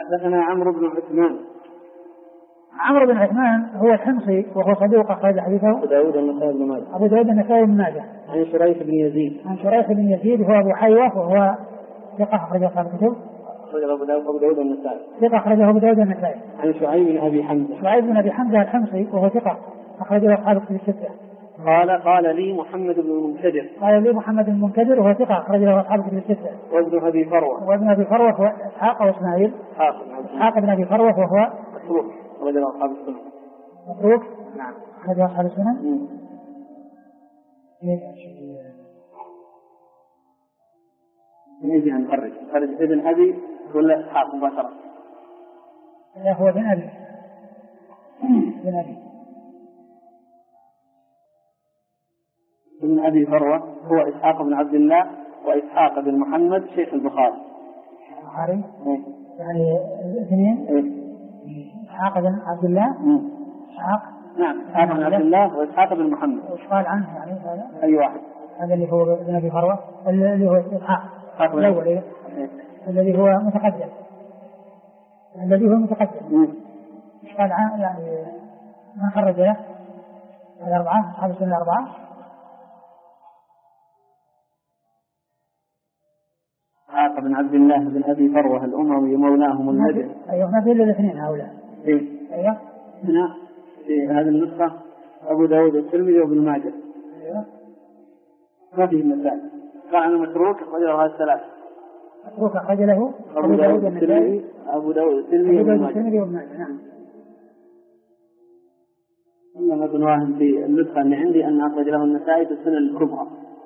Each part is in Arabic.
حدثنا عمرو بن عثمان. عمرو بن عثمان هو الحمصي وهو صدوق أخرج حديثه أبو داود النسائي بن ماجه. أبو داود النسائي بن ماجه. عن شريح بن يزيد. عن شريح بن يزيد هو أبو حيوة وهو ثقة أخرج أصحاب الكتب. أخرجه أبو داود النسائي. ثقة أخرجه أبو داود النسائي. عن شعيب بن أبي حمزة. شعيب بن أبي حمزة الحمصي وهو ثقة أخرجه أصحاب الكتب الستة. قال لي محمد بن المنكدر. قال لي محمد بن المنكدر وهو ثقة أخرجه أصحاب الكتب الستة. وابن أبي فروة. وابن أبي فروة هو إسحاق وإسماعيل. إسحاق بن أبي فروة وهو متروك أخرجه أصحاب السنن. متروك. نعم. أخرجه أصحاب السنن. نجي نخرج ابن أبي ولا إسحاق مباشرة؟ لا هو بن أبي. بن أبي. ابن أبي فروة هو إسحاق بن عبد الله وإسحاق بن محمد شيخ البخاري. البخاري. يعني الاثنين. إسحاق بن عبد الله. إسحاق. نعم إسحاق بن عبد الله وإسحاق بن محمد. وش قال عنه يعني هذا؟ أي واحد؟ هذا اللي هو ابن أبي فروة اللي هو إسحاق الأول الذي هو متقدم. الذي هو متقدم. وش قال عنه يعني ما خرج له الأربعة أصحاب السنة الأربعة؟ إسحاق بن عبد الله بن أبي فروة الأموي مولاهم المدني. أيوه ما في إلا الاثنين هؤلاء. أيوه. هنا في هذه النسخة أبو داود الترمذي وابن ماجه. أيوه. ما فيه مثال. قال عنه متروك أخرج له هذا الثلاث. متروك أخرج له أبو داود الترمذي وابن ماجه. نعم. إنما ابن واحد في النسخة اللي عندي أن أخرج له النسائي في السنن الكبرى.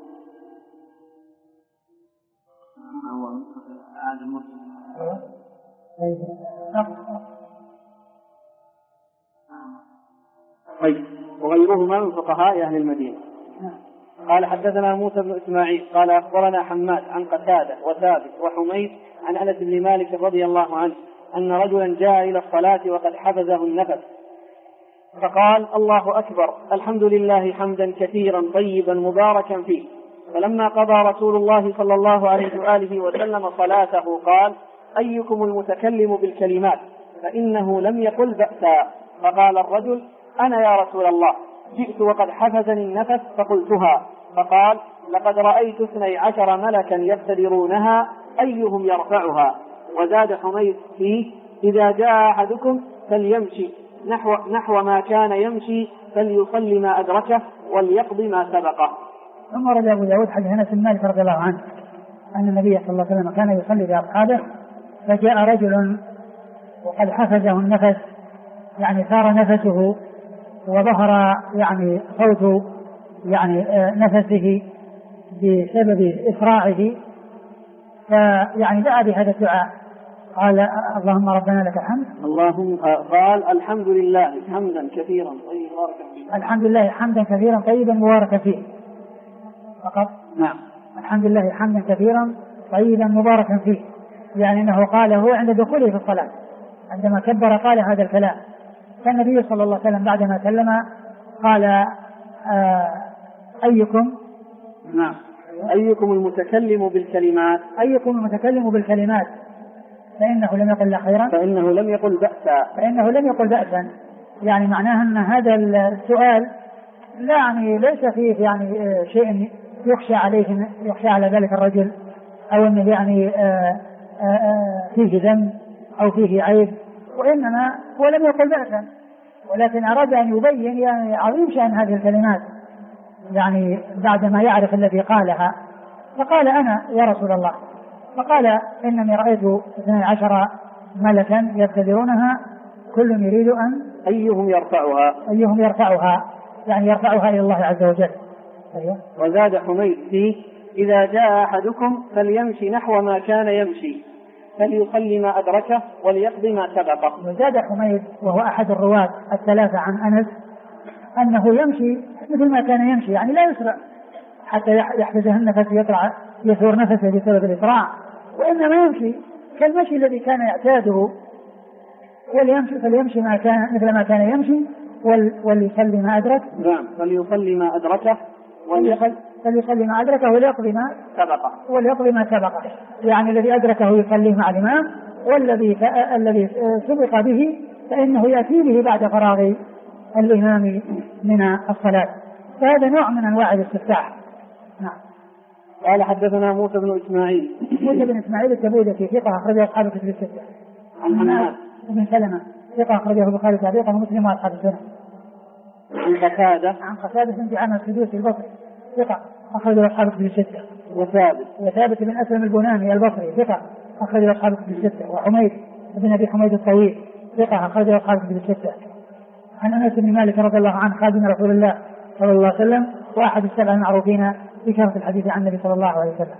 طيب وغيرهما من فقهاء أهل المدينة. قال حدثنا موسى بن إسماعيل قال أخبرنا حماد عن قتادة وثابت وحميد عن أنس بن مالك رضي الله عنه أن رجلا جاء إلى الصلاة وقد حفزه النفس فقال الله أكبر الحمد لله حمدا كثيرا طيبا مباركا فيه. فلما قضى رسول الله صلى الله عليه وآله وسلم صلاته قال أيكم المتكلم بالكلمات فإنه لم يقل بأسا. فقال الرجل أنا يا رسول الله جئت وقد حفزني النفس فقلتها. فقال لقد رأيت 12 ملكا يبتدرونها أيهم يرفعها. وزاد حميد فيه إذا جاء أحدكم فليمشي نحو ما كان يمشي فليصلي ما أدركه وليقضي ما سبقه. ثم رد أبو داود حديث أنس بن مالك رضي الله عنه أن النبي صلى الله عليه وسلم كان يصلي بأصحابه فجاء رجل وقد حفزه النفس يعني ثار نفسه وظهر يعني صوت يعني نفسه بسبب إسراعه فيعني دعا بهذا الدعاء قال اللهم ربنا لك الحمد. اللهم قال الحمد لله حمدا كثيرا طيبا مباركا فيه. الحمد لله حمدا كثيرا طيبا مباركا فيه فقط. نعم. الحمد لله حمدا كثيرا طيبا مباركا فيه يعني أنه قاله عند دخوله في الصلاة عندما كبر قال هذا الكلام. فالنبي صلى الله عليه وسلم بعدما سلم قال أيكم. نعم. أيكم المتكلم بالكلمات. أيكم المتكلم بالكلمات فإنه لم يقل خيرا. فإنه لم يقل بأسا. فإنه لم يقل بأسا يعني معناه أن هذا السؤال لا يعني ليس فيه يعني شيء يخشى عليه يخشى على ذلك الرجل أو أنه يعني فيه ذنب أو فيه عيب وإنما هو لم يقل بأسا ولكن أراد أن يبين يعني عظيم شأن هذه الكلمات يعني بعدما يعرف الذي قالها. فقال أنا يا رسول الله. فقال إنني رأيت 12 ملكا يبتدرونها كل يريد أن أيهم يرفعها يعني يرفعها إلى الله عز وجل. أيوة. وزاد حميد فيه إذا جاء أحدكم فليمشي نحو ما كان يمشي فليصلي ما أدركه وليقضي ما سبقه. وزاد حميد وهو أحد الرواة الثلاثة عن أنس أنه يمشي مثل ما كان يمشي يعني لا يسرع حتى يحفزه النفس يثور نفسه بسبب الإسراع وإنما يمشي كالمشي الذي كان يعتاده فليمشي ما كان مثل ما كان يمشي وليصلي ما أدرك. نعم. فليصلي ما أدركه فليصلي ما أدركه وليقضي ما سبقه يعني الذي أدركه يصليه مع الإمام الذي سبق به فإنه يأتي به بعد فراغ الإمام من الصلاة. فهذا نوع من أنواع الاستفتاح. نعم. قال حدثنا موسى بن إسماعيل. موسى بن إسماعيل التبوذكي ثقة أخرجه أصحاب الكتب الستة. عن حماد بن سلمة ثقة أخرجه البخاري تعليقا ومسلم وأصحاب السنة. عن قتادة. عن قتادة بن دعامة السدوسي البصري ثقة أخرجه أصحاب الكتب الستة. وثابت بن أسلم البناني البصري ثقة أخرجه أصحاب الكتب الستة. وحميد بن أبي حميد الطويل ثقة أخرجه أصحاب الكتب الستة. عن أنس بن مالك رضي الله عنه خادم رسول الله صلى الله عليه وسلم وأحد السبع المعروفين بكثرة الحديث عن النبي صلى الله عليه وسلم.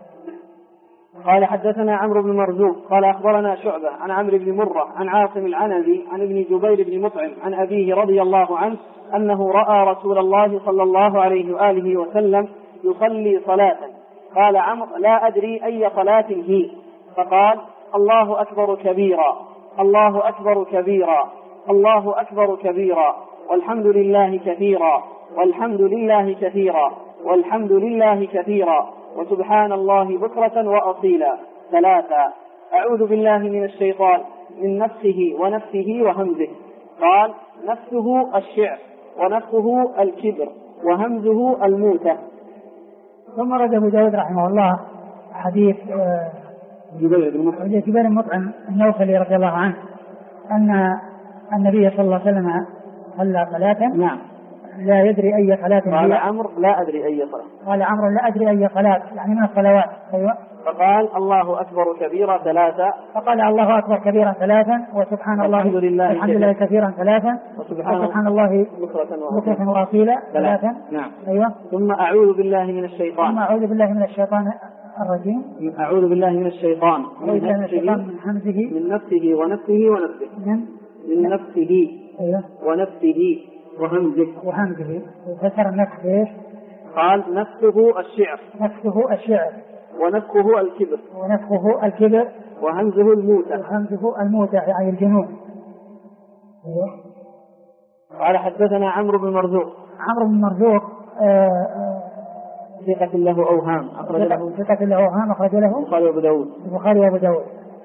قال حدثنا عمرو بن مرزوق قال أخبرنا شعبة عن عمرو بن مرة عن عاصم العنزي عن ابن جبير بن مطعم عن أبيه رضي الله عنه أنه رأى رسول الله صلى الله عليه وآله وسلم يصلي صلاة. قال عمرو لا أدري أي صلاة هي، فقال الله أكبر كبيرا الله أكبر كبيرا الله أكبر كبيرا والحمد لله كثيرا والحمد لله كثيرا والحمد لله كثيرا وسبحان الله بكرة وأصيلا ثلاثا. أعوذ بالله من الشيطان من نفسه ونفسه وهمزه. قال نفسه الشعر ونفسه الكبر وهمزه الموتة. ثم رد أبو داود رحمه الله حديث جبير بن مطعم النوفلي رضي الله عنه أن النبي صلى الله عليه وسلم صلى صلاة. نعم. لا يدري أي صلاة. قال عمرو لا أدري أي صلاة. قال عمرو لا أدري أي صلاة يعني من الصلوات. أيوة. فقال الله أكبر كبيرا ثلاثا. فقال الله أكبر كبيرا ثلاثا وسبحان الله الحمد لله كثيرا ثلاثا وسبحان الله بكرة وأصيلا ثلاثا. نعم. أيوة. ثم أعوذ بالله من الشيطان. ثم أعوذ بالله من الشيطان الرجيم. أعوذ بالله من الشيطان من همزه من نفسه ونفسه ونفسه من نفسه. أيوة. ونفسه وهمزه فسر النفس ايش؟ قال نفسه الشعر ونفسه الكبر وهمزه الموتى يعني الجنون. قال حدثنا عمرو بن مرزوق ثقة له أوهام أخرج له البخاري وأبو داود.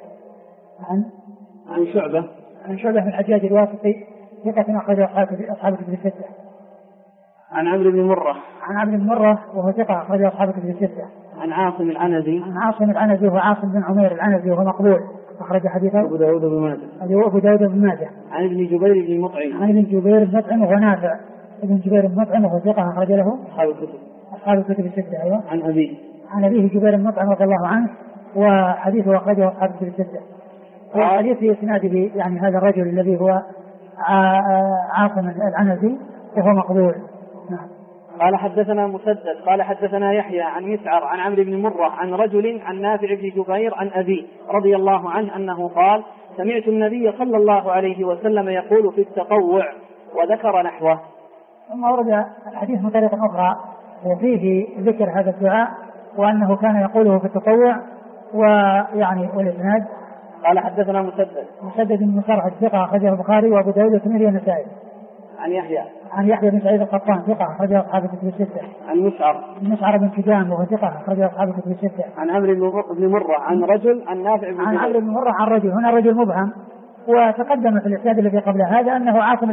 عن شعبة من الحجاج الواسطي ثقة أخرجه أصحاب الكتب الستة. عن عمرو بن مرة وهو ثقة أخرجه أصحاب الكتب الستة. عن عاصم العنزي وهو عاصم بن عمير العنزي وهو مقبول أخرج حديثه أبو داود بن ماجه. عن ابن جبير بن مطعم وهو نافع ابن جبير بن مطعم وهو ثقة أخرج له أصحاب الكتب الستة. أيوة. عن أبيه جبير بن مطعم رضي الله عنه وحديثه أخرجه أصحاب الكتب الستة. والحديث في إسناده يعني هذا الرجل الذي هو عاصم العنزي وهو مقبول. قال حدثنا مسدد قال حدثنا يحيى عن مسعر عن عمرو بن مرة عن رجل عن نافع بن جبير عن أبي رضي الله عنه أنه قال سمعت النبي صلى الله عليه وسلم يقول في التطوع وذكر نحوه. ثم ورد الحديث من طريق أخرى وفيه ذكر هذا الدعاء وأنه كان يقوله في التطوع ويعني والإسناد. قال حدثنا مسدد بن مسرح الثقة أخرجه البخاري وأبو داود والترمذي والنسائي. عن يحيى بن سعيد القطان ثقة أخرجه أصحاب الكتب الستة. عن مسعر بن كدام وهو ثقة أخرجه أصحاب الكتب الستة. عن عمرو بن مرة عن رجل عن نافع بن عن عمرو بن مرة عن رجل. هنا رجل مبهم وتقدم في الإسناد الذي قبل هذا أنه عاصم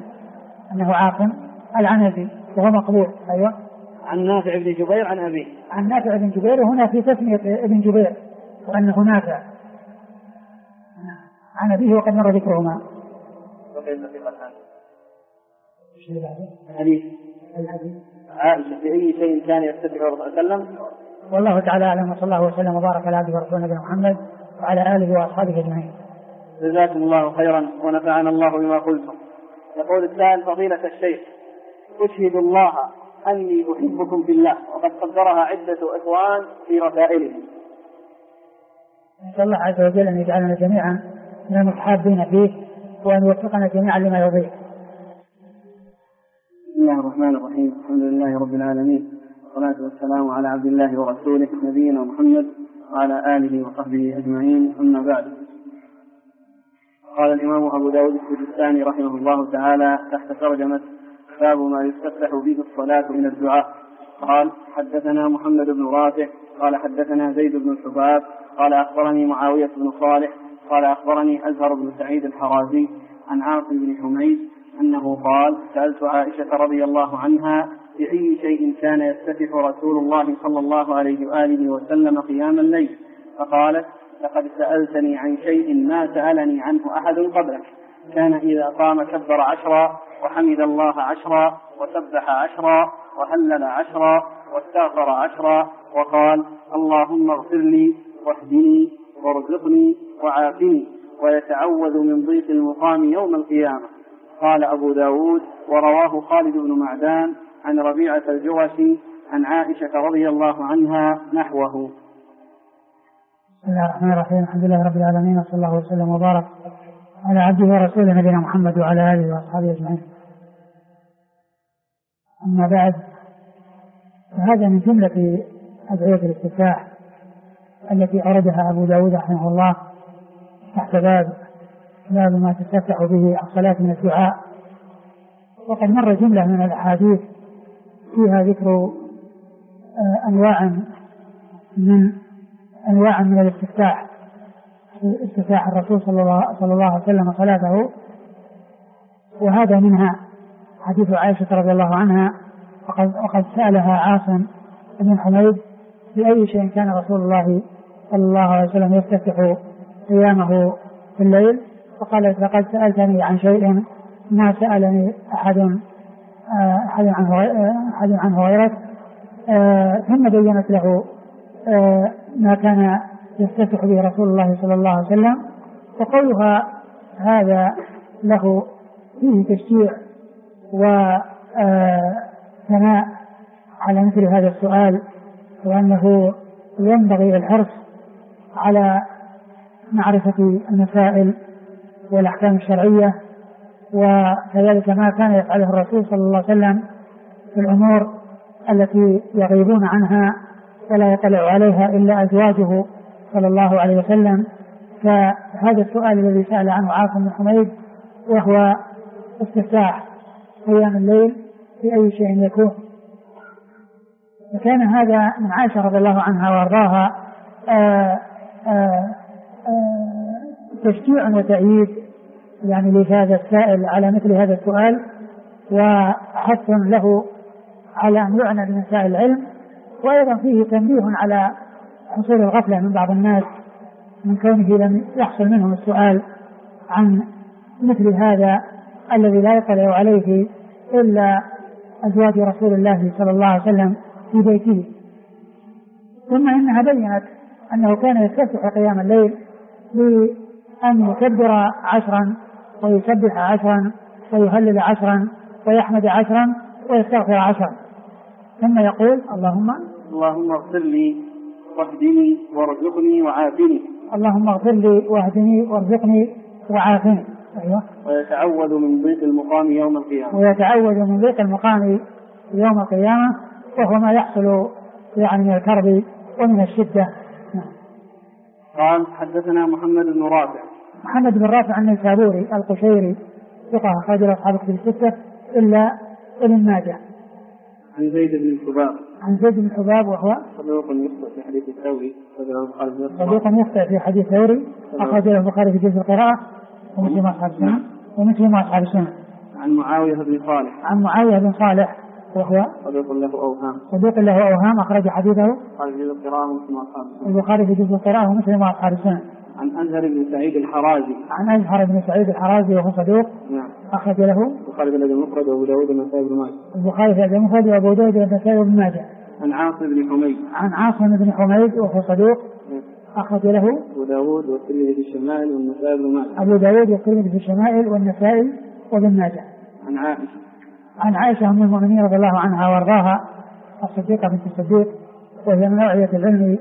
العنزي وهو مقبول. أيوة. عن نافع بن جبير عن أبيه. عن نافع بن جبير وهنا في تسمية ابن جبير وأنه نافع عن أبيه وقد مر ذكرهما. الحديث عائشة بأي شيء كان يستدعي الرسول صلى الله عليه وسلم. والله تعالى أعلم وصلى الله وسلم وبارك على عبده ورسوله نبينا محمد وعلى آله وأصحابه أجمعين. جزاكم الله خيرا ونفعنا الله بما قلتم. يقول السائل فضيلة الشيخ أشهد الله أني أحبكم في الله وقد قدرها عدة إخوان في رسائلهم. نسأل الله عز وجل أن يجعلنا جميعا من المتحابين فيه وأن يوفقنا جميعا لما يرضيه. بسم الله الرحمن الرحيم. الحمد لله رب العالمين والصلاة والسلام على عبد الله ورسوله نبينا محمد وعلى آله وصحبه أجمعين. أما بعد. قال الإمام أبو داود السجستاني رحمه الله تعالى تحت ترجمة باب ما يستفتح به الصلاة من الدعاء. قال حدثنا محمد بن رافع قال حدثنا زيد بن الحباب قال أخبرني معاوية بن صالح قال أخبرني أزهر بن سعيد الحرازي عن عاصم بن حميد أنه قال سألت عائشة رضي الله عنها بأي شيء كان يفتتح رسول الله صلى الله عليه وآله وسلم قيام الليل، فقالت لقد سألتني عن شيء ما سألني عنه أحد قبلك، كان إذا قام كبر 10 وحمد الله 10 وسبح 10 وهلل 10 واستغفر 10 وقال اللهم اغفر لي واهدني وارزقني وعافني، ويتعوذ من ضيق المقام يوم القيامة. قال أبو داود ورواه خالد بن معدان عن ربيعة الجرشي عن عائشة رضي الله عنها نحوه. بسم الله الرحمن الرحيم. الحمد لله رب العالمين، وصلى الله وسلم وبارك على عبده ورسوله نبينا محمد وعلى آله وأصحابه أجمعين. أما بعد، فهذا من جملة أدعية الاستفتاح التي أوردها أبو داود رحمه الله تحت باب ما تستفتح به الصلاة من الدعاء. وقد مر جملة من الأحاديث فيها ذكر أنواع من الاستفتاح، استفتاح الرسول صلى الله عليه وسلم صلاته، وهذا منها حديث عائشة رضي الله عنها وقد سألها عاصم بن حميد بأي شيء كان رسول الله صلى الله عليه وسلم يفتتح قيامه في الليل، فقالت لقد سألتني عن شيء ما سألني أحد عنه غيرك. ثم بينت له ما كان يفتتح به رسول الله صلى الله عليه وسلم، وقولها هذا له فيه تشجيع وثناء على مثل هذا السؤال، وأنه ينبغي الحرص على معرفة المسائل والأحكام الشرعية، وكذلك ما كان يفعله الرسول صلى الله عليه وسلم في الأمور التي يغيبون عنها ولا يطلع عليها إلا أزواجه صلى الله عليه وسلم. فهذا السؤال الذي سأل عنه عاصم بن حميد وهو استفتاح قيام الليل في أي شيء يكون، وكان هذا من عائشة رضي الله عنها وارضاها تشجيع وتأييد يعني لهذا السائل على مثل هذا السؤال، وحث له على أن يعنى بمسائل العلم، وأيضا فيه تنبيه على حصول الغفلة من بعض الناس من كونه لم يحصل منهم السؤال عن مثل هذا الذي لا يطلع عليه إلا أزواج رسول الله صلى الله عليه وسلم في بيته. ثم إنها بينت أنه كان يستفتح قيام الليل بأن يكبر 10 ويسبح 10 ويهلل 10 ويحمد 10 ويستغفر 10، ثم يقول اللهم اغفر لي واهدني وارزقني وعافني. اللهم اغفر لي واهدني وارزقني وعافني. أيوة. ويتعوذ من ضيق المقام يوم القيامة. ويتعوذ من ضيق المقام يوم القيامة، وهو ما يحصل يعني من الكرب ومن الشدة. قال حدثنا محمد بن رافع. محمد بن رافع النيسابوري القشيري ثقة أخرج له أصحاب الكتب الستة إلا ابن ماجه. عن زيد بن حباب. عن زيد بن حباب وهو صدوق يخطئ في حديث الثوري. صدوق يخطئ في حديث الثوري، أخرج له البخاري في جزء القراءة ومسلم أصحاب السنة. عن معاوية بن صالح. عن معاوية بن صالح وهو صدوق له أوهام أخرج حديثه البخاري في جزء القراءة ومسلم أصحاب السنة. عن أزهر بن سعيد الحرازي. عن أزهر بن سعيد الحرازي وهو صدوق. نعم. أخرج له البخاري في الأدب المفرد وأبو داود والنسائي بن ماجه. البخاري في الأدب المفرد وأبو داود والنسائي بن ماجه. عن عاصم بن حميد. عن عاصم بن حميد وهو صدوق. أخرج له أبو داود والترمذي في الشمائل والنسائي بن ماجه. أبو داود والترمذي في الشمائل والنسائي وابن ماجه. عن عائشة. عن عائشة أم المؤمنين رضي الله عنها وارضاها الصديقة بنت الصديق، وهي من نوعية العلم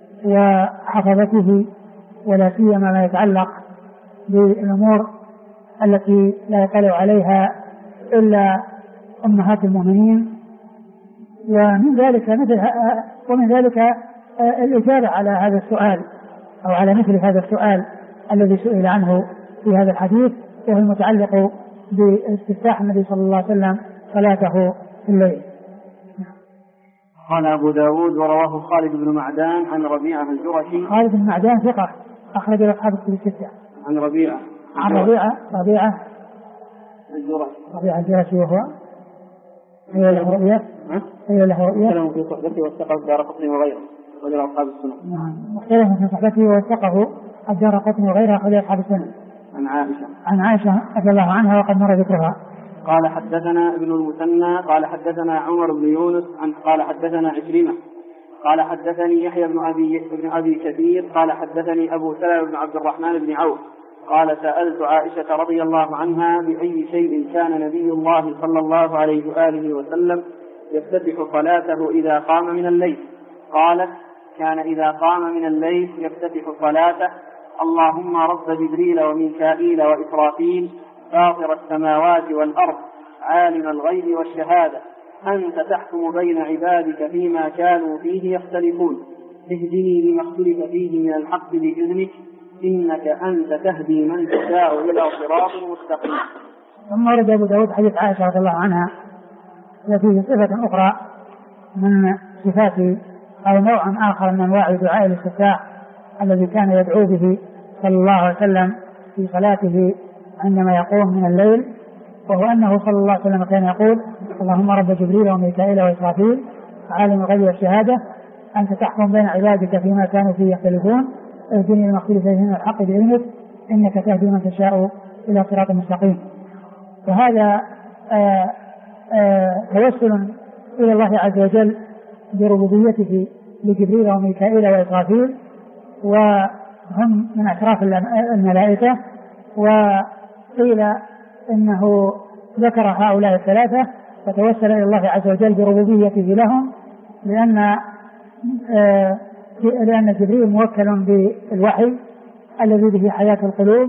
وحفظته، ولا سيما ما يتعلق بالأمور التي لا يطلع عليها إلا أمهات المؤمنين. ومن ذلك الإجابة على هذا السؤال أو على مثل هذا السؤال الذي سئل عنه في هذا الحديث، وهو المتعلق باستفتاح النبي صلى الله عليه وسلم صلاته في الليل. قال أبو داود ورواه خالد بن معدان عن ربيعة الجرشي. خالد بن معدان ثقة أخرج له أصحاب الكتب الستة. عن ربيعة الجرشي وهو هي له رؤية مختلف في صحبته وثقه الدارقطني وغيره أخرج له أصحاب السنن. مختلف في صحبته وثقه الدارقطني وغيره أخرج له أصحاب السنن. عن عائشة رضي الله عنها وقد مر ذكرها. قال حدثنا ابن المثنى قال حدثنا عمر بن يونس قال حدثنا عكرمة قال حدثني يحيى بن أبي كثير قال حدثني أبو سلمة بن عبد الرحمن بن عوف قال سألت عائشة رضي الله عنها بأي شيء كان نبي الله صلى الله عليه وآله وسلم يفتتح صلاته إذا قام من الليل؟ قالت كان إذا قام من الليل يفتتح صلاته اللهم رب جبريل وميكائيل وإسرافيل فاطر السماوات والأرض عالم الغيب والشهادة أنت تحكم بين عبادك فيما كانوا فيه يختلفون اهدني لما اختلف فيه من الحق بإذنك إنك أنت تهدي من تشاء إلى صراط مستقيم. ثم ورد أبو داود حديث عائشة رضي الله عنها وفيه صفة أخرى من صفات أو نوع آخر من أنواع دعاء الاستفتاح الذي كان يدعو به صلى الله عليه وسلم في صلاته عندما يقوم من الليل، وهو أنه صلى الله عليه وسلم كان يقول اللهم رب جبريل وميكائيل وإسرافيل عالم الغيب والشهادة أنت تحكم بين عبادك فيما كانوا فيه يختلفون اهدني لما اختلف فيه من الحق بإذنك إنك تهدي من تشاء إلى صراط مستقيم. وهذا توسل إلى الله عز وجل بربوبيته لجبريل وميكائيل وإسرافيل، وهم من أشراف الملائكة. وقيل إنه ذكر هؤلاء الثلاثة فتوسل إلى الله عز وجل بربوبيته لهم لأن جبريل موكل بالوحي الذي به حياة القلوب،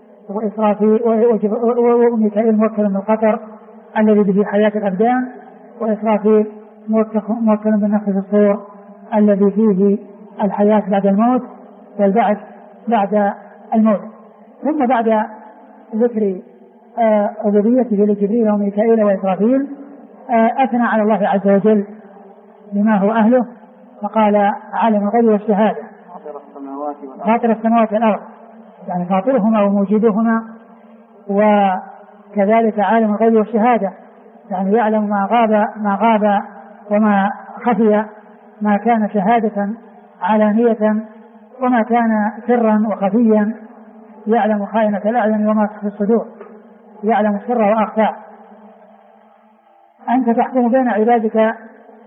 وميكائيل موكل بالقطر الذي به حياة الأبدان، وإسرافيل موكل بالنفخ في الصور الذي فيه الحياة بعد الموت والبعث بعد الموت. ثم بعد ذكر ربوبيته لجبريل وميكائيل وإسرافيل أثنى على الله عز وجل بما هو أهله فقال عالم الغيب والشهادة فاطر السماوات والأرض، يعني فاطرهما وموجدهما، وكذلك عالم الغيب والشهادة يعني يعلم ما غاب وما خفي، ما كان شهادة علانية وما كان سرا وخفيا، يعلم خائنة الأعين وما تخفي الصدور، يعلم السر وأخفى. أنت تحكم بين عبادك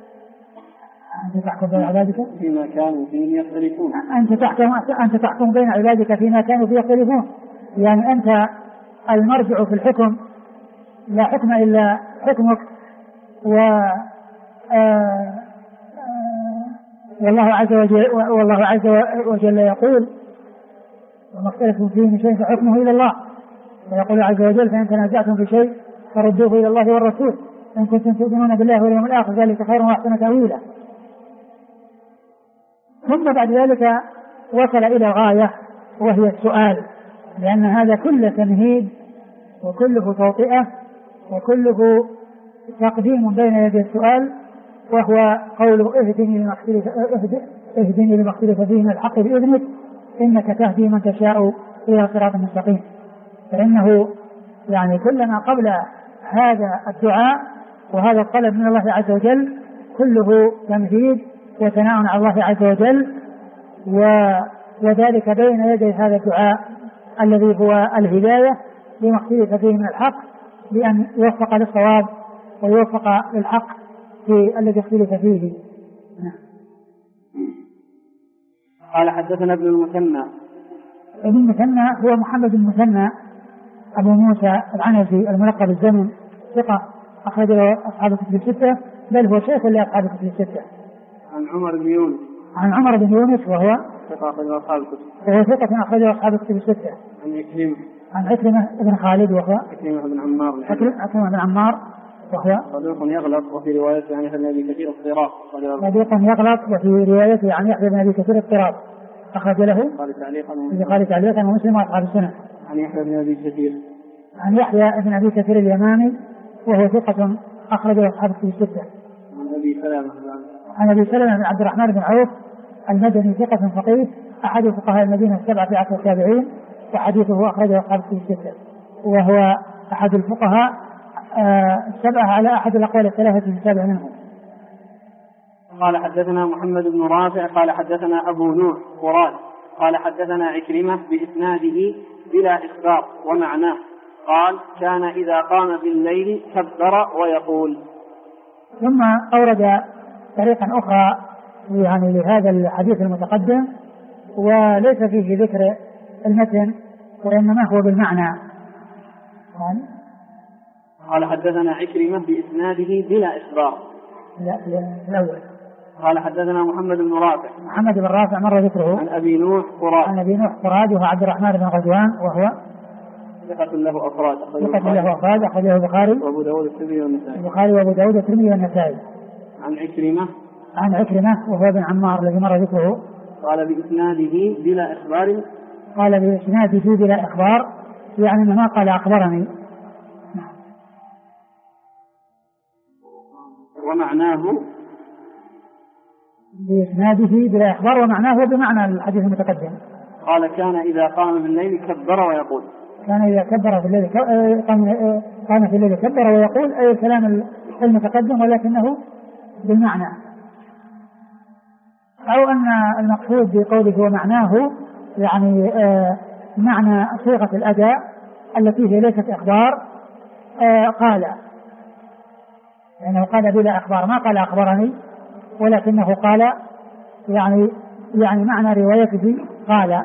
فيما كانوا فيه يختلفون. أنت تحكم بين عبادك فيما كانوا فيه يختلفون، يعني أنت المرجع في الحكم، لا حكم إلا حكمك. والله عز وجل يقول وما اختلفتم فيه من شيء فحكمه إلى الله، ويقول عز وجل فإن تنازعتم في شيء فردوه إلى الله والرسول إن كنتم تؤمنون بالله واليوم الآخر ذلك خير وأحسن تأويلا. ثم بعد ذلك وصل إلى الغاية وهي السؤال، لأن هذا كله تمهيد وكله توطئة وكله تقديم بين يدي السؤال، وهو قوله اهدني لما اختلف فيه من الحق بإذنك إنك تهدي من تشاء إلى صراط مستقيم. فإنه يعني كلما قبل هذا الدعاء وهذا الطلب من الله عز وجل كله تمهيد وثناء على الله عز وجل، وذلك بين يدي هذا الدعاء الذي هو الهداية لما اختلف فيه من الحق، بأن يوفق للصواب ويوفق للحق في الذي اختلف فيه. قال حدثنا ابن المثنى هو محمد بن المثنى أبو موسى العنزي الملقب بالزمن، ثقة أخرج له أصحاب الكتب الستة، بل هو شيخ لأصحاب الكتب الستة. عن عمر بن يونس وهو ثقة أخرج له أصحاب الكتب، وهو ثقة أخرج له أصحاب الكتب الستة. عن عكرمة بن خالد وهو عكرمة بن عمار وهو صدوق يغلط وفي روايته عن يحيى بن أبي كثير اضطراب. أخرج له قال تعليقا ومسلم وأصحاب السنة. عن يحيى بن أبي كثير اليماني وهو ثقة أخرج له أصحاب الكتب الستة. عن أبي سلمة بن عبد الرحمن بن عوف المدني ثقة فقيه أحد فقهاء المدينة السبعة في عصر التابعين، وحديثه أخرجه أصحاب الكتب الستة، وهو أحد الفقهاء السبعة على أحد الأقوال الثلاثة في السابع منهم. قال حدثنا محمد بن رافع قال حدثنا أبو نوح قراد قال حدثنا عكرمة بإسناده بلا إخبار ومعناه قال كان إذا قام بالليل كبر ويقول. ثم أورد طريقا أخرى يعني لهذا الحديث المتقدم، وليس فيه ذكر المتن وإنما هو بالمعنى. قال حدثنا عكرمة بإسناده بلا إخبار. لا الأول. قال حدثنا محمد بن رافع. محمد بن رافع مر ذكره. عن أبي نوح قراد. عن أبي نوح قراد وهو عبد الرحمن بن غزوان وهو ثقة له أفراد. أخرجه البخاري وأبو داود الترمذي والنسائي. البخاري وأبو داود الترمذي والنسائي. عن عكرمة وهو بن عمار الذي مر ذكره. قال بإسناده بلا إخبار. قال بإسناده بلا إخبار، يعني ما قال أخبرني. ومعناه بإسناده بلا إخبار ومعناه بمعنى الحديث المتقدم. قال كان إذا قام بالليل كبر ويقول. كان إذا كبر في الليل قام في الليل كبر ويقول، أي الكلام المتقدم ولكنه بالمعنى، أو أن المقصود بقوله ومعناه يعني معنى صيغة الأداء التي هي ليست إخبار. قال لأنه قال بلا إخبار، ما قال أخبرني، ولكنه قال يعني معنى روايته قال.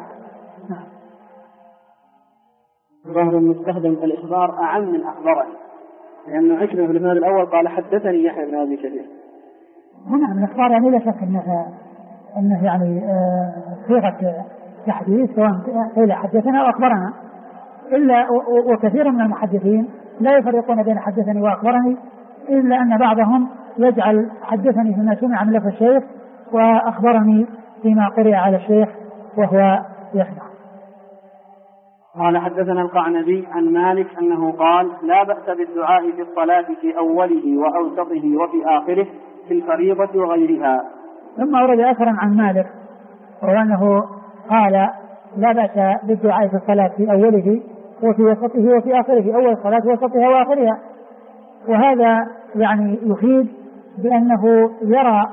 ظاهر المستخدم في الإخبار أعم من أخبرني، لأنه عكرمة في الإسناد الأول قال حدثني يحيى بن أبي كثير. هنا من الإخبار يعني لا شك أنه يعني صيغة تحديث، سواء قيل حدثنا أو أخبرنا، إلا وكثير من المحدثين لا يفرقون بين حدثني وأخبرني، إلا أن بعضهم يجعل حدثني فيما سمع من لفظ الشيخ، وأخبرني فيما قرئ على الشيخ وهو يسمع. قال حدثنا القعنبي عن مالك أنه قال لا بأس بالدعاء في الصلاة في أوله وأوسطه وفي آخره في الفريضة وغيرها. ثم أورد أثرا عن مالك وأنه قال لا بأس بالدعاء في الصلاة في أوله وفي وسطه وفي آخره، في أول الصلاة وسطها وآخرها، وهذا يعني يفيد بأنه يرى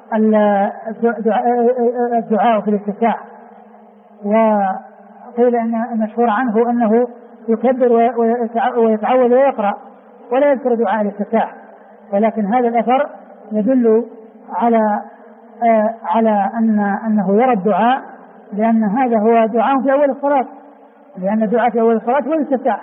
الدعاء في الاستفتاح، وقيل أن المشهور عنه أنه يكبر ويتعوذ ويقرأ ولا يذكر دعاء الاستفتاح، ولكن هذا الأثر يدل على أنه يرى الدعاء، لأن هذا هو دعاء في أول الصلاة، لأن الدعاء في أول الصلاة هو الاستفتاح.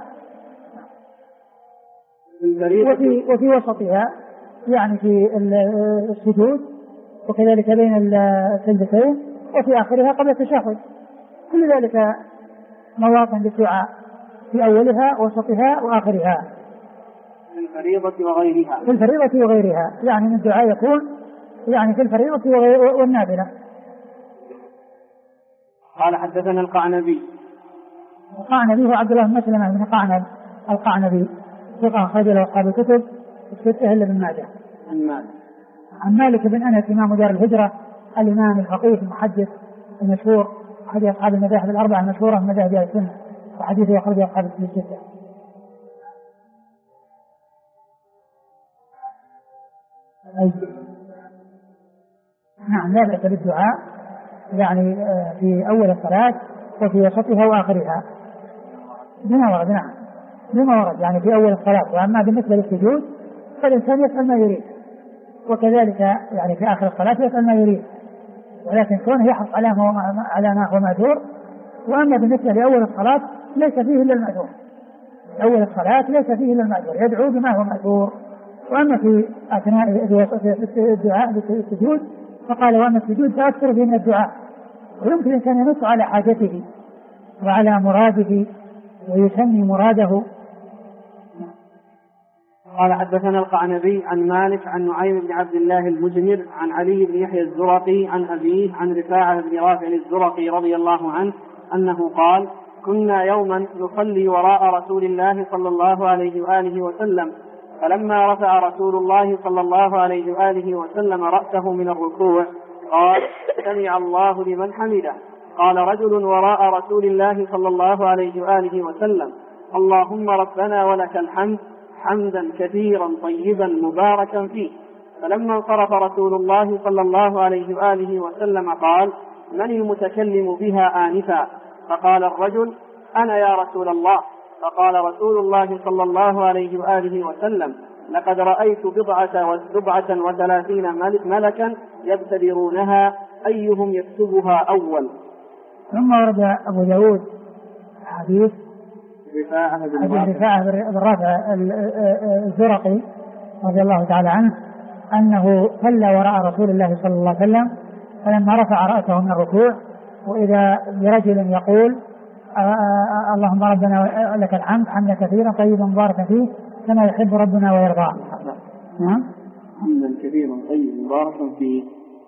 وفي وسطها يعني في السجود، وكذلك بين السجدتين، وفي آخرها قبل التشهد. كل ذلك مواطن للدعاء في أولها وسطها وآخرها. في الفريضة وغيرها. في الفريضة وغيرها، يعني من الدعاء يكون يعني في الفريضة والنافلة. قال حدثنا القعنبي. القعنبي هو عبد الله بن مسلمة بن قعنب القعنبي، ثقة أخرج له أصحاب الكتب الستة إلا ابن ماجه. عن مالك بن أنس إمام دار الهجرة، الإمام الفقيه المحدث المشهور، أحد أصحاب المذاهب الأربعة المشهورة من مذاهب أهل السنة، وحديثه أخرج أصحاب الكتب الستة. نعم لا بأس بالدعاء يعني في أول الصلاة وفي وسطها وآخرها بما ورد. نعم بما ورد يعني في أول الصلاة. وأما بالنسبة للسجود فالإنسان يفعل ما يريد، وكذلك يعني في آخر الصلاة يفعل ما يريد، ولكن كونه يحرص على ما هو مأثور. وأما بالنسبة لأول الصلاة ليس فيه إلا المأثور، أول الصلاة ليس فيه إلا المأثور، يدعو بما هو مأثور. وأما في أثناء الدعاء بالسجود فقال وأما السجود فأكثر فيه من الدعاء، ويمكن الإنسان ينص على حاجته وعلى مراده ويسمي مراده. قال حدثنا القعنبي عن مالك عن نعيم بن عبد الله المجمر عن علي بن يحيى الزرقي عن أبيه عن رفاعة بن رافع الزرقي رضي الله عنه أنه قال كنا يوما نصلي وراء رسول الله صلى الله عليه وآله وسلم، فلما رفع رسول الله صلى الله عليه وآله وسلم رأسه من الركوع قال سمع الله لمن حمده، قال رجل وراء رسول الله صلى الله عليه وآله وسلم: اللهم ربنا ولك الحمد حمدا كثيرا طيبا مباركا فيه. فلما انصرف رسول الله صلى الله عليه وآله وسلم قال: من المتكلم بها آنفا؟ فقال الرجل: أنا يا رسول الله. فقال رسول الله صلى الله عليه وآله وسلم: لقد رأيت بضعة وثلاثين ملكا يبتدرونها أيهم يكتبها أول. ثم ورد أبو داود حديث رفاعة بن رافع الزرقي رضي الله تعالى عنه أنه صلى وراء رسول الله صلى الله عليه وسلم، فلما رفع رأسه من الركوع وإذا برجل يقول: اللهم ربنا لك الحمد حمدا كثيرا طيبا مباركا فيه كما يحب ربنا ويرضى. نعم، حمدا كثيرا طيبا مباركا فيه.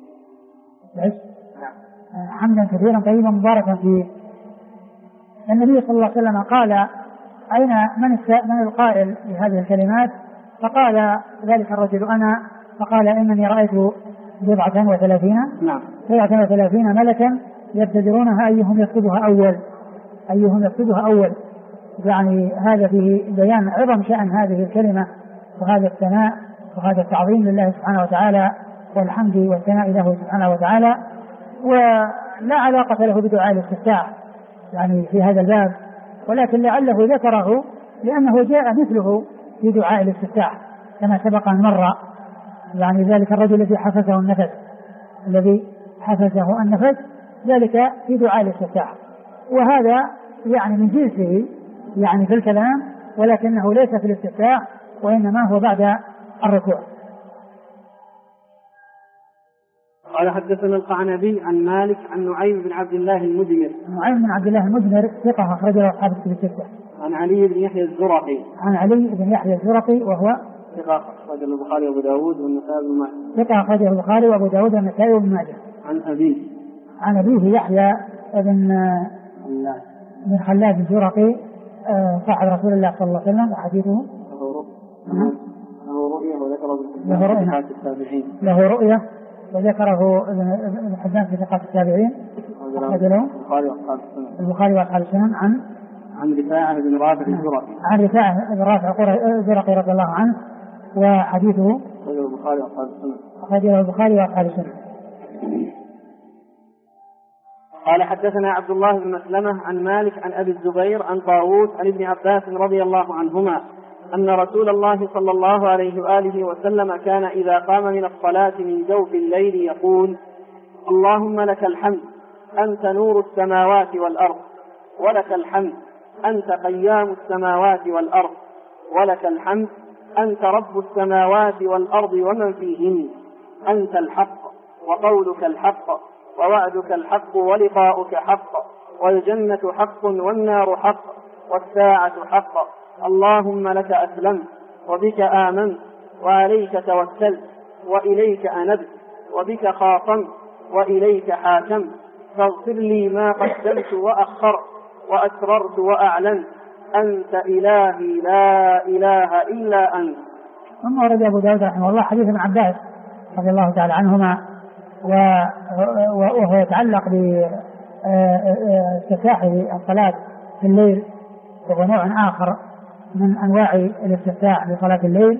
حمدا كثيرا طيبا مباركا فيه. النبي صلى الله عليه وسلم قال: أين من القائل بهذه الكلمات؟ فقال ذلك الرجل: أنا. فقال: إنني رأيت 37 ملكا يبتدرونها أيهم يكتبها أول. يعني هذا فيه بيان عظم شأن هذه الكلمة وهذا الثناء وهذا التعظيم لله سبحانه وتعالى والحمد والثناء له سبحانه وتعالى، ولا علاقة له بدعاء الاستفتاح يعني في هذا الباب، ولكن لعله ذكره لأنه جاء مثله في دعاء الاستفتاح كما سبق أن مر، يعني ذلك الرجل الذي حفزه النفس ذلك في دعاء الاستفتاح، وهذا يعني من جنسه يعني في الكلام، ولكنه ليس في الاستفتاح وإنما هو بعد الركوع. قال: حدثنا القعنبي عن مالك عن نعيم بن عبد الله المجمر. نعيم بن عبد الله المجمر ثقة أخرجه أصحاب الكتب الستة. عن علي بن يحيى الزرقي وهو ثقة أخرجه البخاري وأبو داود والنسائي وابن ماجه. ثقة أخرجه البخاري وأبو داود والنسائي وابن ماجه. عن أبيه يحيى بن خلاد الزرقي صاحب رسول الله صلى الله عليه وسلم، وحديثه له رؤية وذكره ابن حبان في ثقات التابعين، أخرجه البخاري وأصحاب السنن. عن رفاعة بن رافع الزرقي رضي الله عنه، وحديثه أخرجه البخاري وأصحاب السنن. قال: حدثنا عبد الله بن مسلمة عن مالك عن أبي الزبير عن طاووس عن ابن عباس رضي الله عنهما أن رسول الله صلى الله عليه وآله وسلم كان إذا قام من الصلاة من جوف الليل يقول: اللهم لك الحمد أنت نور السماوات والأرض، ولك الحمد أنت قيام السماوات والأرض، ولك الحمد أنت رب السماوات والأرض ومن فيهن، أنت الحق وقولك الحق ووعدك الحق ولقاؤك حق، والجنة حق والنار حق والساعة حق. اللهم لك أسلمت وبك آمنت وعليك توكلت وإليك أنبت وبك خاصمت وإليك حاكمت، فاغفر لي ما قدمت وأخرت وأسررت وأعلنت، أنت إلهي لا إله إلا أنت. ثم ورد أبو داود رحمه الله حديث ابن عباس رضي الله تعالى عنهما، وهو يتعلق باستفتاح الصلاة في الليل، وهو نوع آخر من أنواع الاستفتاح لصلاة الليل،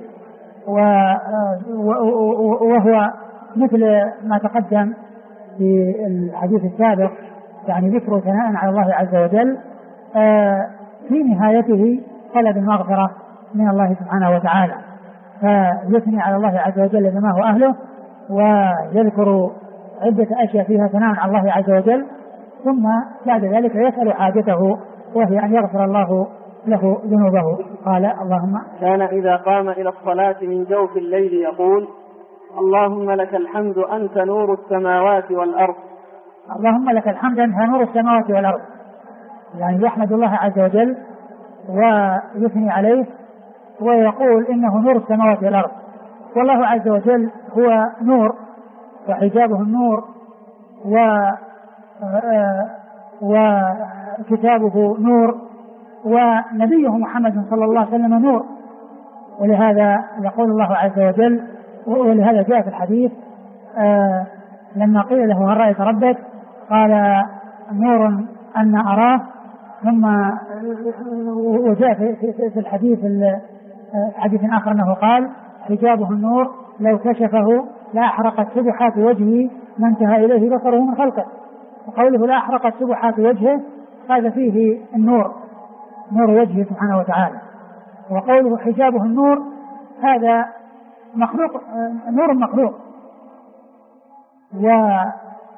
وهو مثل ما تقدم في الحديث السابق، يعني ذكر ثناء على الله عز وجل في نهايته طلب المغفرة من الله سبحانه وتعالى، فيثني على الله عز وجل بما هو أهله، ويذكر عدة أشياء فيها ثناء على الله عز وجل، ثم بعد ذلك يسأل حاجته وهي أن يغفر الله له ذنوبه. قال: اللهم كان إذا قام إلى الصلاة من جوف الليل يقول: اللهم لك الحمد أنت نور السماوات والأرض. اللهم لك الحمد أنت نور السماوات والأرض، يعني يحمد الله عز وجل ويثني عليه ويقول إنه نور السماوات والأرض، والله عز وجل هو نور وحجابه النور وكتابه نور ونبيه محمد صلى الله عليه وسلم نور، ولهذا يقول الله عز وجل، ولهذا جاء في الحديث لما قيل له: هل رأيت ربك؟ قال: نور أن أراه. ثم وجاء في الحديث حديث آخر أنه قال حجابه النور لو كشفه لا أحرقت سبحات وجهه ما انتهى إليه بصره من خلقه. وقوله لا أحرقت سبحات وجهه هذا فيه النور، نور وجهه سبحانه وتعالى. وقوله حجابه النور هذا مخلوق، نور مخلوق. ونور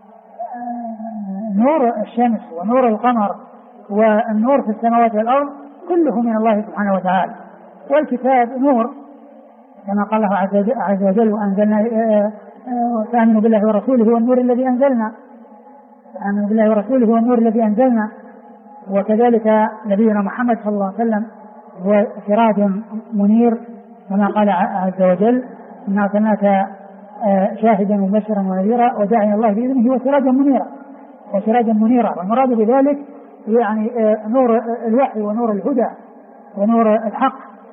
الشمس ونور القمر والنور في السماوات والأرض كله من الله سبحانه وتعالى. والكتاب نور كما قال الله عز وجل وأنزلنا فآمنوا بالله ورسوله والنور الذي أنزلنا، فآمنوا بالله ورسوله والنور الذي أنزلنا. وكذلك نبينا محمد صلى الله عليه وسلم هو سراج منير كما قال عز وجل إنا أرسلناك شاهدا ومبشرا ونذيرا وداعيا الله بإذنه وسراجا منيرا. والمراد بذلك يعني نور الوحي ونور الهدى ونور الحق.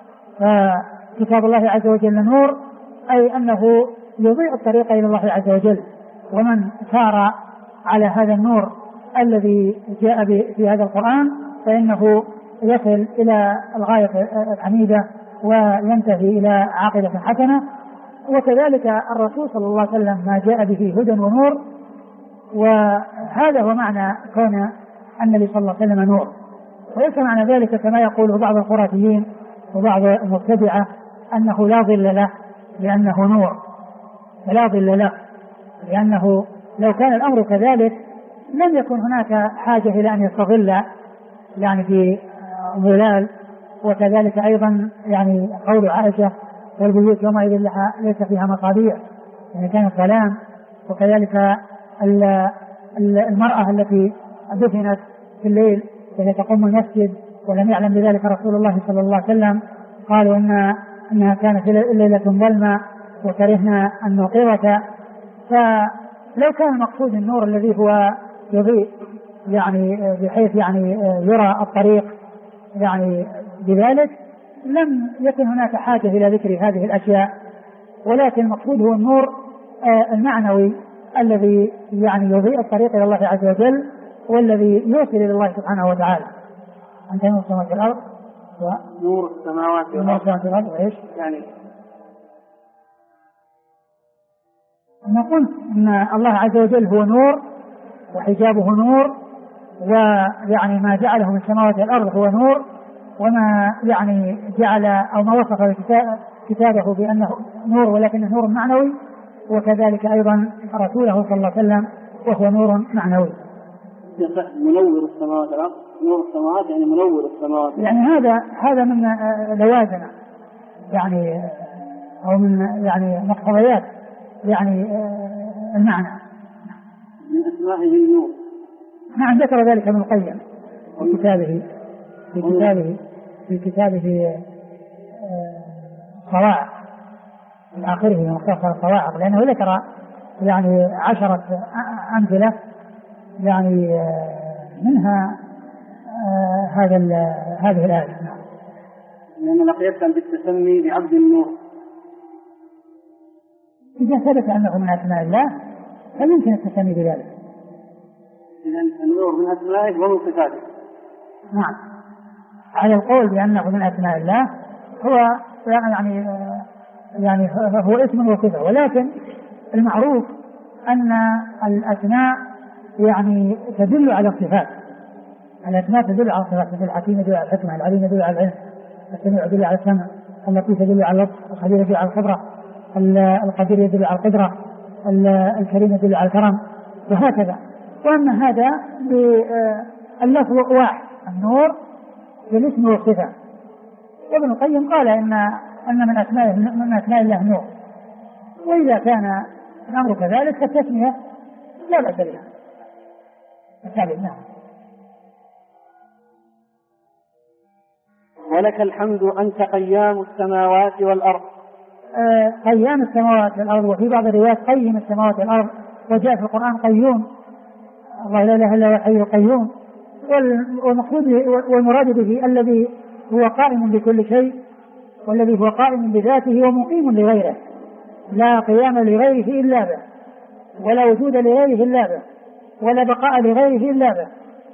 فكتاب الله عز وجل نور أي أنه يضيء الطريق إلى الله عز وجل، ومن سار على هذا النور الذي جاء في هذا القرآن فإنه يصل إلى الغاية الحميدة وينتهي إلى عاقبة حسنة. وكذلك الرسول صلى الله عليه وسلم ما جاء به هدى ونور. وهذا هو معنى كون النبي صلى الله عليه وسلم نور. وليس معنى ذلك كما يقول بعض الخرافيين وبعض المبتدعة أنه لا ظل له لأنه نور، فلا ظل له، لأنه لو كان الأمر كذلك لم يكن هناك حاجة إلى أن يستظل يعني في ظلال. وكذلك أيضا يعني قول عائشة والبيوت يومئذ ليس فيها مصابيح يعني كانت ظلام. وكذلك المرأة التي دفنت في الليل وهي تقوم المسجد ولم يعلم بذلك رسول الله صلى الله عليه وسلم قالوا أنها كانت ليلة ظلمة وكرهنا أن نوقظك. فلو كان المقصود النور الذي هو يضيء يعني بحيث يعني يرى الطريق يعني بذلك لم يكن هناك حاجة إلى ذكر هذه الأشياء. ولكن المقصود هو النور المعنوي الذي يعني يضيء الطريق إلى الله عز وجل والذي يوصل إلى الله سبحانه وتعالى. أنت نور السماوات والأرض نور السماوات والأرض وإيش يعني نقول أن الله عز وجل هو نور وحجابه نور، ويعني ما جعله من السماوات والأرض هو نور، وما يعني جعل أو ما وصف كتابه بأنه نور ولكنه نور معنوي، وكذلك أيضا رسوله صلى الله عليه وسلم وهو نور معنوي. منور السماوات والأرض، نور السماوات يعني منور السماوات، يعني هذا من لوازم يعني أو من يعني مقتضيات يعني المعنى. من أسمائه النور. نعم ذكر ذلك ابن القيم في كتابه صواعق في آخره مختصر صواعق، لأنه ذكر يعني 10 أمثلة يعني منها هذه الآية. لأن لقيت كان بالتسمي بعبد النور. إذا ثبت أنه من أسماء الله فيمكن التسمي بذلك. إذن النور من أسمائه ومن صفاته. نعم على القول بأنه من أسماء الله هو يعني هو اسم وصفة، ولكن المعروف أن الأسماء يعني تدل على الصفات. الأسماء تدل على الصفات، مثل الحكيم يدل على الحكمة، العليم يدل على العلم، السميع يدل على السمع، اللطيف يدل على اللطف، الخبير يدل على الخبرة، القدير يدل على القدرة، الكريم يدل على الكرم، وهكذا. وأما هذا باللفظ واحد النور بالاسم والصفة. وابن القيم قال أن من أسماء الله نور، وإذا كان الأمر كذلك فالتسمية لا بأس بها. نعم. ولك الحمد أنت قيام السماوات والأرض. قيام السماوات والأرض، وفي بعض الروايات قيم السماوات والأرض، وجاء في القرآن قيوم، الله لا إله إلا هو الحي القيوم. والمراد به الذي هو قائم بكل شيء، والذي هو قائم بذاته ومقيم لغيره، لا قيام لغيره إلا به، ولا وجود لغيره إلا به، ولا بقاء لغيره إلا به.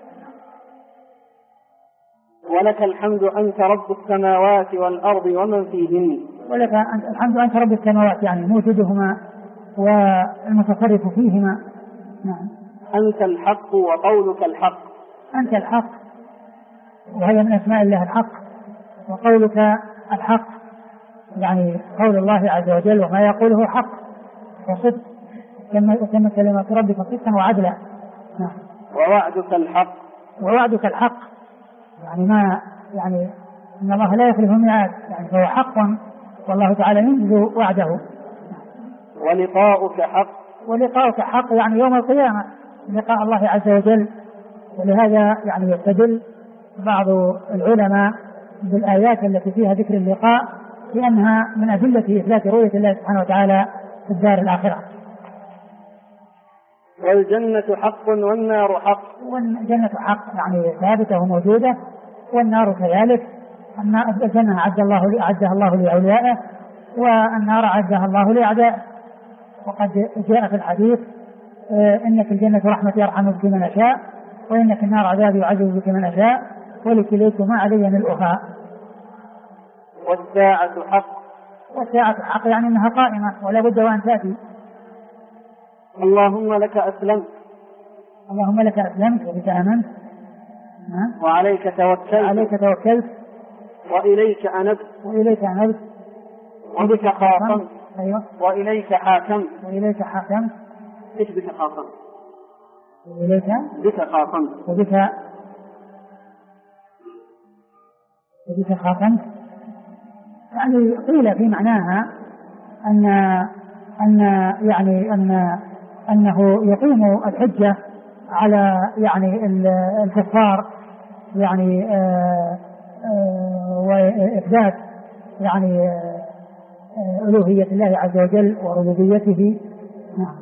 ولك الحمد أنت رب السماوات والأرض ومن فيهن. ولك الحمد أنت رب السماوات يعني موجودهما والمتصرف فيهما. نعم. أنت الحق وقولك الحق. أنت الحق وهي من أسماء الله الحق، وقولك الحق يعني قول الله عز وجل وما يقوله حق وصدق، كما كلمات ربك صدقا وعدلا. نعم. ووعدك الحق. ووعدك الحق يعني ما يعني إن الله لا يخلف الميعاد يعني فهو حق والله تعالى ينجز وعده. ولقاؤك حق. ولقاؤك حق يعني يوم القيامة لقاء الله عز وجل. ولهذا يعني يستدل بعض العلماء بالآيات التي فيها ذكر اللقاء لأنها من أدلة إثبات رؤية الله سبحانه وتعالى في الدار الآخرة. والجنة حق والنار حق. والجنة حق يعني ثابتة وموجودة، والنار كذلك. الجنة أعدها الله لأوليائه، والنار أعدها الله لأعدائه. وقد جاء في الحديث إن في الجنة رحمتي أرحم بك من أشاء، وإن في النار عذابي يعذب بك من أشاء، ولكليكما علي ملؤها. والساعة حق. والساعة حق يعني أنها قائمة ولا بد وأن تأتي. اللهم لك أسلمت. اللهم لك أسلمت وبك آمنت. وعليك توكلت. وعليك توكلت. وإليك أنبت. وإليك أنبت. وبك خاصمت. أيوة. وإليك حاكمت. وإليك حاكمت. إيش بك خاصمت؟ وإليك بك خاصمت. وبك خاصمت يعني قيل في معناها أنه يقيم الحجة على يعني الكفار يعني وإثبات يعني ألوهية الله عز وجل وربوبيته. نعم.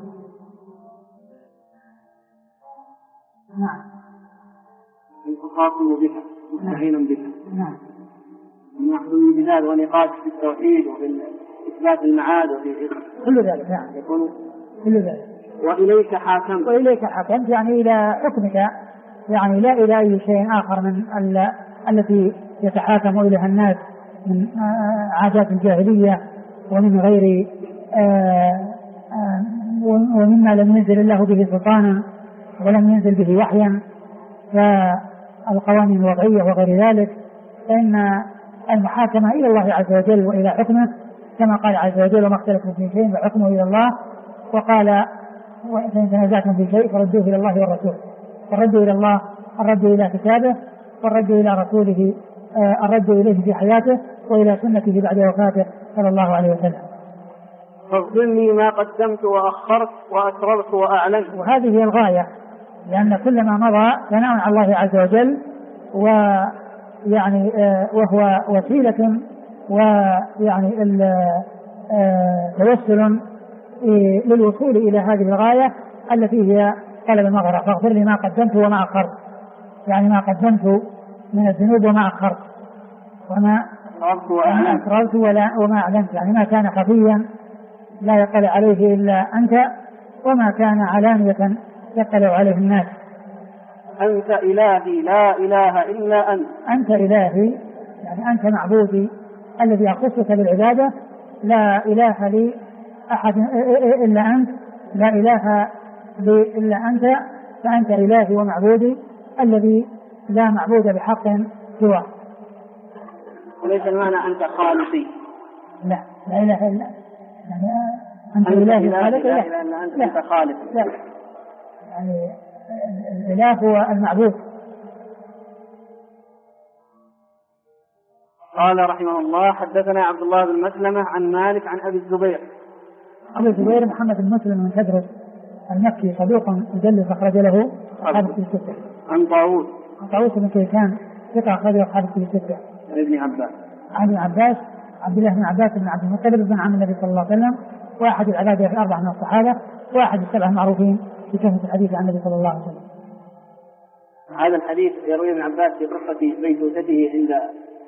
نعم. الخاصم بك مستعينا بك. نعم. نحن بهذا ونقاش في التوحيد وفي إثبات المعاد وفي كل ذلك. نعم. يكون كل ذلك. وإليك حاكمت. وإليك حاكمت يعني إلى حكمك يعني لا إلى أي شيء آخر من التي يتحاكم إليها الناس من عادات الجاهلية ومن غير ومما لم ينزل الله به سلطانا ولم ينزل به وحيا كالقوانين الوضعية وغير ذلك، فإن المحاكمة إلى الله عز وجل وإلى حكمه كما قال عز وجل وما اختلفتم في شيء فحكمه إلى الله، وقال وإن تنازعتم في شيء فردوه إلى الله والرسول. فالرد إلى الله الرد إلى كتابه، والرد إلى رسوله الرد إليه في حياته وإلى سنته بعد وفاته صلى الله عليه وسلم. فاغفر لي ما قدمت وأخرت وأسررت وأعلنت. وهذه هي الغاية، لأن كل ما مضى ثناء على الله عز وجل ويعني وهو وسيلة ويعني توسل للوصول إلى هذه الغاية التي هي طلب المغفرة. فاغفر لي ما قدمت وما أخرت يعني ما قدمت من الذنوب وما أخرت وما أسررت وما أعلنت يعني ما كان خفيا لا يطلع عليه إلا أنت وما كان علانية يطلع عليه الناس. أنت إلهي لا إله إلا أنت. أنت إلهي يعني أنت معبودي الذي أخصك بالعبادة، لا إله لي أحد إلا أنت، لا إله لي إلا أنت، فأنت إلهي ومعبودي الذي لا معبود بحق سواه. وليس المعنى أنت خالقي. لا إله إلا يعني أنت إلهي خالق. لا إله إلا أنت. أنت خالق. لا يعني الإله هو المعبود. قال رحمه الله حدثنا عبد الله بن مسلمة عن مالك عن أبي الزبير. أبي الزبير محمد بن مسلم من تدرس المكي صدوق مدلس أخرج له أصحاب الكتب الستة. عن طاووس بن كيسان ثقة أخرج له أصحاب الكتب الستة. عن ابن عباس عبد الله بن عباس بن عبد المطلب بن عم النبي صلى الله عليه وسلم، واحد العبادة الأربعة من الصحابة، واحد السبعة المعروفين في كثرة الحديث عن النبي صلى الله عليه وسلم. هذا الحديث يروي ابن عباس في قصة بيتوتته عند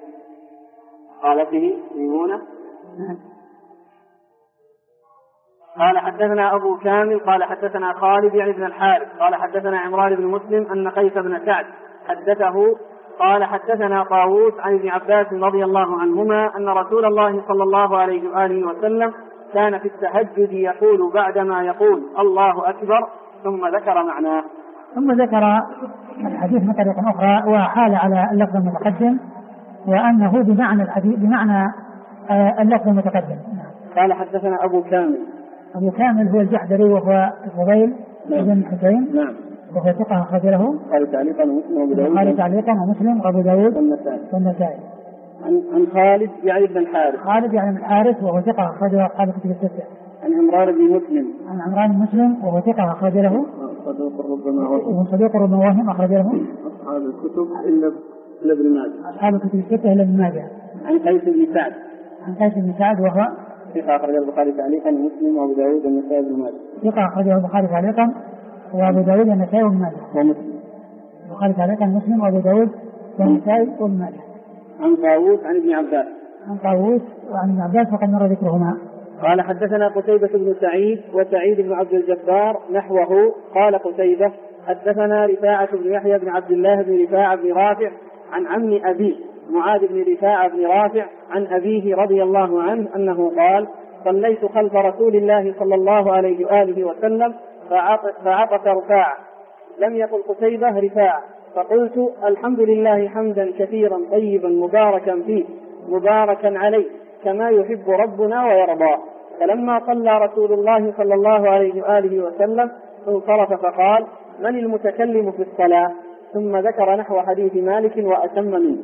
خالته ميمونة. قال حدثنا أبو كامل قال حدثنا خالد يعني بن الحارث قال حدثنا عمران بن مسلم أن قيس بن سعد حدثه قال حدثنا طاووس عن ابن عباس رضي الله عنهما أن رسول الله صلى الله عليه وآله وسلم كان في التهجد يقول بعدما يقول الله أكبر ثم ذكر معناه. ثم ذكر الحديث من طريق أخرى وحال على اللفظ المتقدم وأنه بمعنى الحديث بمعنى اللفظ المتقدم. قال حدثنا أبو كامل. أبو كامل هو الجحدري وهو الفضيل بن حسين. نعم. وهو ثقة أخرج له قال تعليقا ومسلم وأبو داود والنسائي. عن خالد يعني بن الحارث. خالد يعني بن الحارث وهو ثقة أخرج له أصحاب الكتب الستة. عن عمران بن مسلم. عن عمران بن مسلم وهو ثقة أخرج له. صدوق ربما وهم أخرج له أصحاب الكتب إلا ابن ماجه. أصحاب الكتب الستة إلا ابن ماجه. عن قيس بن سعد. عن قيس بن سعد وهو ثقة أخرجه البخاري تعليقا ومسلم وأبو داود والنسائي وابن ماجه. ثقة أخرجه البخاري تعليقا وأبو داود والنسائي وابن ماجه. ومسلم. البخاري تعليقا مسلم وأبو داود والنسائي وابن ماجه. عن طاووس عن ابن عباس. عن طاووس وعن ابن عباس وقد مر ذكرهما. قال حدثنا قتيبة بن سعيد وسعيد بن عبد الجبار نحوه. قال قتيبة حدثنا رفاعة بن يحيى بن عبد الله بن رفاعة بن رافع عن عم أبيه معاذ بن رفاعة بن رافع عن أبيه رضي الله عنه أنه قال صليت خلف رسول الله صلى الله عليه وآله وسلم فعطس رفاعة. لم يقل قتيبة رفاعة فقلت الحمد لله حمدا كثيرا طيبا مباركا فيه مباركا عليه كما يحب ربنا ويرضاه. فلما صلى رسول الله صلى الله عليه وآله وسلم انصرف فقال من المتكلم في الصلاة ثم ذكر نحو حديث مالك وأتم منه.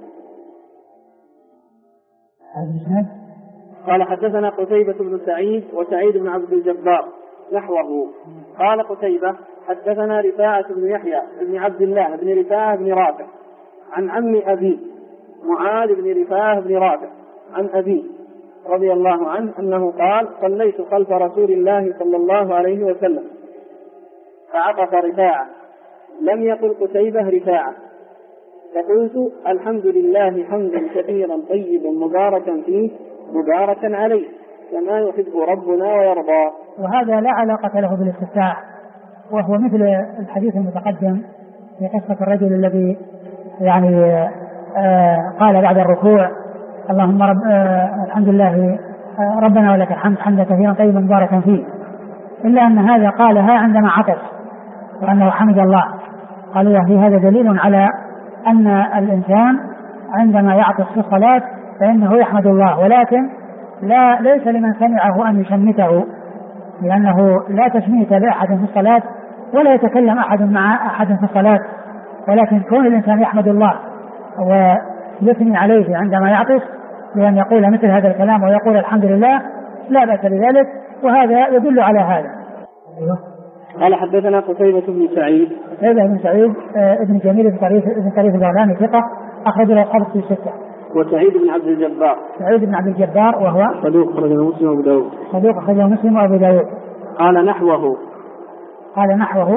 قال حدثنا قتيبة بن سعيد وسعيد بن عبد الجبار نحوه. قال قتيبة حدثنا رفاعة بن يحيى بن عبد الله بن رفاعة بن رافع عن عم أبيه معاذ بن رفاعة بن رافع عن أبيه رضي الله عنه أنه قال صليت خلف رسول الله صلى الله عليه وسلم فعطف رفاعة. لم يقل قتيبة رفاعة فقلت الحمد لله حمدا كثيرا طيبا مباركا فيه مباركا عليه كما يحب ربنا ويرضى. وهذا لا علاقة له بالاستفتاح وهو مثل الحديث المتقدم في قصة الرجل الذي يعني قال بعد الركوع اللهم الحمد لله ربنا ولك الحمد حمدا كثيرا طيبا مباركا فيه، إلا أن هذا قالها عندما عطس وأنه حمد الله. قالوا في هذا دليل على أن الإنسان عندما يعطس في الصلاة فإنه يحمد الله، ولكن ليس لمن سمعه أن يشمته، لأنه لا تشميت لأحد في الصلاة ولا يتكلم أحد مع أحد في الصلاة، ولكن كون الإنسان يحمد الله ويثني عليه عندما يعطس بأن يقول مثل هذا الكلام ويقول الحمد لله لا بأس بذلك، وهذا يدل على هذا. قال حدثنا قتيبة بن سعيد. قتيبة بن سعيد ابن جميل بن طريف البغلاني ثقة أخرج له أصحاب الكتب الستة. وسعيد بن عبد الجبار. سعيد بن عبد الجبار وهو صدوق أخرجه مسلم وأبو داود. صدوق أخرجه مسلم وأبو داود. قال نحوه. قال نحوه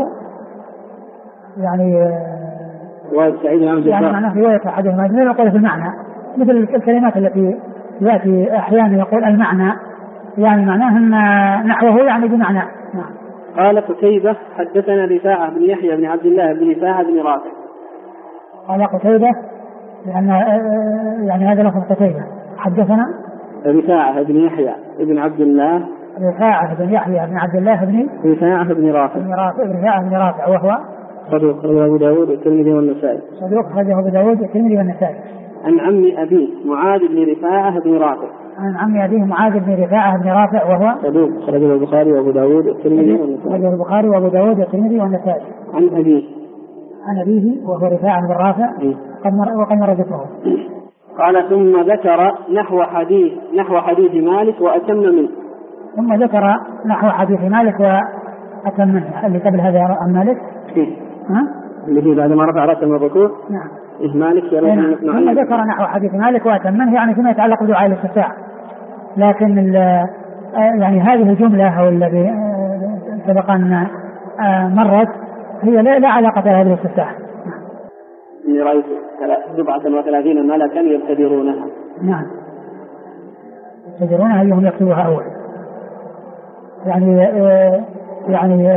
يعني سعيد بن عبد الجبار يعني معناه رواية أحدهما لا نقول في المعنى، مثل الكلمات التي يأتي أحيانا يقول المعنى يعني معناه أن نحوه يعني بمعنى. نعم. قال قتيبة حدثنا رفاعة بن يحيى بن عبد الله بن رفاعة بن رافع. قال قتيبة لأن يعني هذا لفظ قتيبة. حدثنا رفاعة بن يحيى بن عبد الله رفاعة بن يحيى بن عبد الله بن رفاعة بن رافع رفاعة بن رافع وهو صدوق أبو داود والترمذي والنسائي. صدوق أبو داود والترمذي والنسائي. عن عم أبيه معاذ بن رفاعة بن رافع. عن عم أبيه معاذ بن رفاعة بن رافع وهو صدوق أخرجه البخاري وأبو داود والترمذي والنسائي. أخرجه البخاري وأبو داود والترمذي والنسائي. عن أبيه وهو رفاعة بن رافع وقد مر ذكره. قال ثم ذكر نحو حديث مالك وأتم منه. ثم ذكر نحو حديث مالك وأتم منه اللي قبل هذا عن مالك. اللي بعد ما رفع رأسه من الركوع. نعم. مالك ثم ذكر نحو حديث مالك وأتم منه يعني فيما يتعلق بدعاء الاستفتاح، لكن يعني هذه الجملة أو الذي سبق أن مرت هي لا علاقة لها بالاستفتاح. إني رأيت 37 ملكا يبتدرونها. نعم. يبتدرونها أيهم يكتبها أول. يعني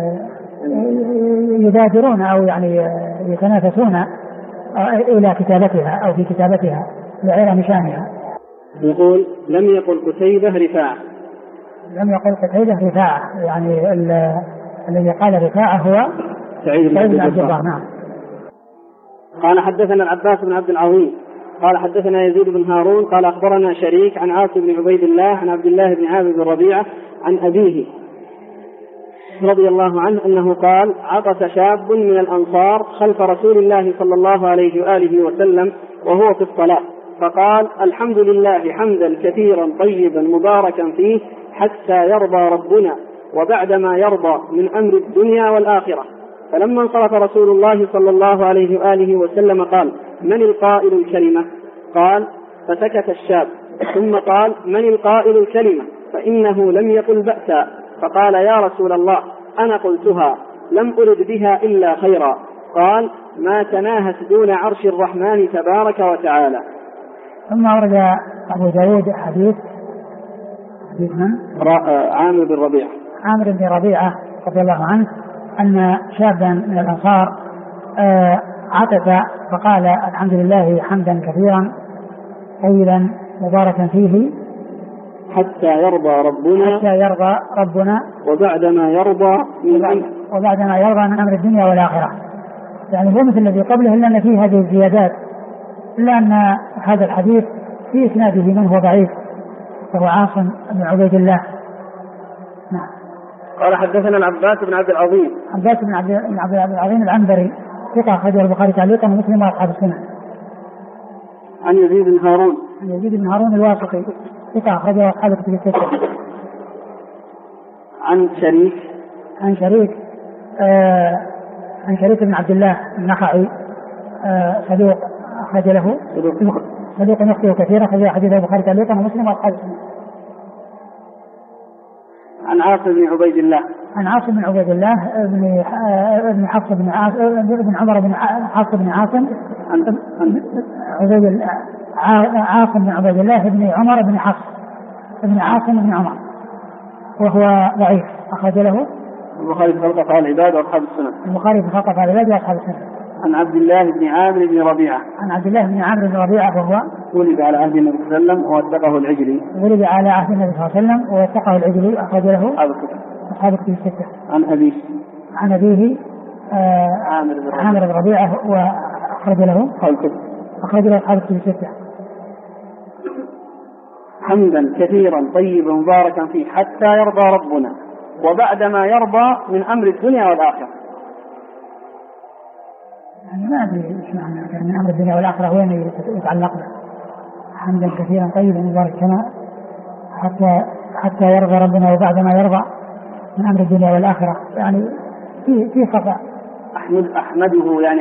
يبادرون أو يعني يتنافسون إلى كتابتها أو في كتابتها لعظم شأنها. يقول لم يقل قتيبة رفاعة. لم يقل قتيبة رفاعة، يعني الذي قال رفاعة هو سعيد بن عبد الله. نعم. قال حدثنا العباس بن عبد العظيم قال حدثنا يزيد بن هارون قال أخبرنا شريك عن عاصم بن عبيد الله عن عبد الله بن عامر بن ربيعة عن أبيه رضي الله عنه أنه قال عطس شاب من الأنصار خلف رسول الله صلى الله عليه وآله وسلم وهو في الصلاة فقال الحمد لله حمدا كثيرا طيبا مباركا فيه حتى يرضى ربنا وبعدما يرضى من أمر الدنيا والآخرة. فلما انصرف رسول الله صلى الله عليه وآله وسلم قال من القائل الكلمة؟ قال فسكت الشاب ثم قال من القائل الكلمة فإنه لم يقل بأسا. فقال يا رسول الله أنا قلتها لم أرد بها إلا خيرا. قال ما تناهت دون عرش الرحمن تبارك وتعالى. ثم ورد أبو داود حديث من؟ عامر بن ربيعة. عامر بن ربيعة رضي الله عنه أن شابا من الأنصار عطس فقال الحمد لله حمدا كثيرا طيبا مباركا فيه حتى يرضى ربنا وبعدما يرضى من أمر الدنيا والآخرة. يعني هو مثل الذي قبله إلا أن فيه هذه الزيادات، إلا أن هذا الحديث في إسناده من هو ضعيف وهو عاصم بن عبيد الله. نعم. قال حدثنا العباس بن عبد العظيم. عباس بن عبد العظيم العنبري ثقة أخرجه البخاري تعليقا ومسلم وأصحاب السنن. عن يزيد بن هارون الواسطي ثقة أخرجه أصحاب الكتب الستة. عن شريك بن عبد الله النخعي صدوق أخرج له صدوق يخطئ كثيرا أخرج حديثه البخاري تعليقا ومسلم وأصحاب السنن. عن عاصم بن عبيد الله بن حفص بن عمر بن حفص بن عاصم عاصم بن عبيد الله بن عمر بن حفص بن عاصم بن عمر وهو ضعيف أخرج له البخاري في خلق أفعال العباد وأصحاب السنن. عن عبد الله بن عامر بن ربيعة وهو ولد على عهد النبي صلى الله عليه وسلم ووثقه العجلي. أخرج له أصحاب الكتب الستة. عن أبيه عامر بن ربيعة وأخرج له أصحاب الكتب الستة. حمدا كثيرا طيبا مباركا فيه حتى يرضى ربنا وبعدما يرضى من أمر الدنيا والآخرة. يعني ما أدري إيش معنى من أمر الدنيا والآخرة وين يتعلق به. حمدا كثيرا طيبا مباركا حتى يرضى ربنا وبعدما يرضى من أمر الدنيا والآخرة، يعني في خطأ. أحمده يعني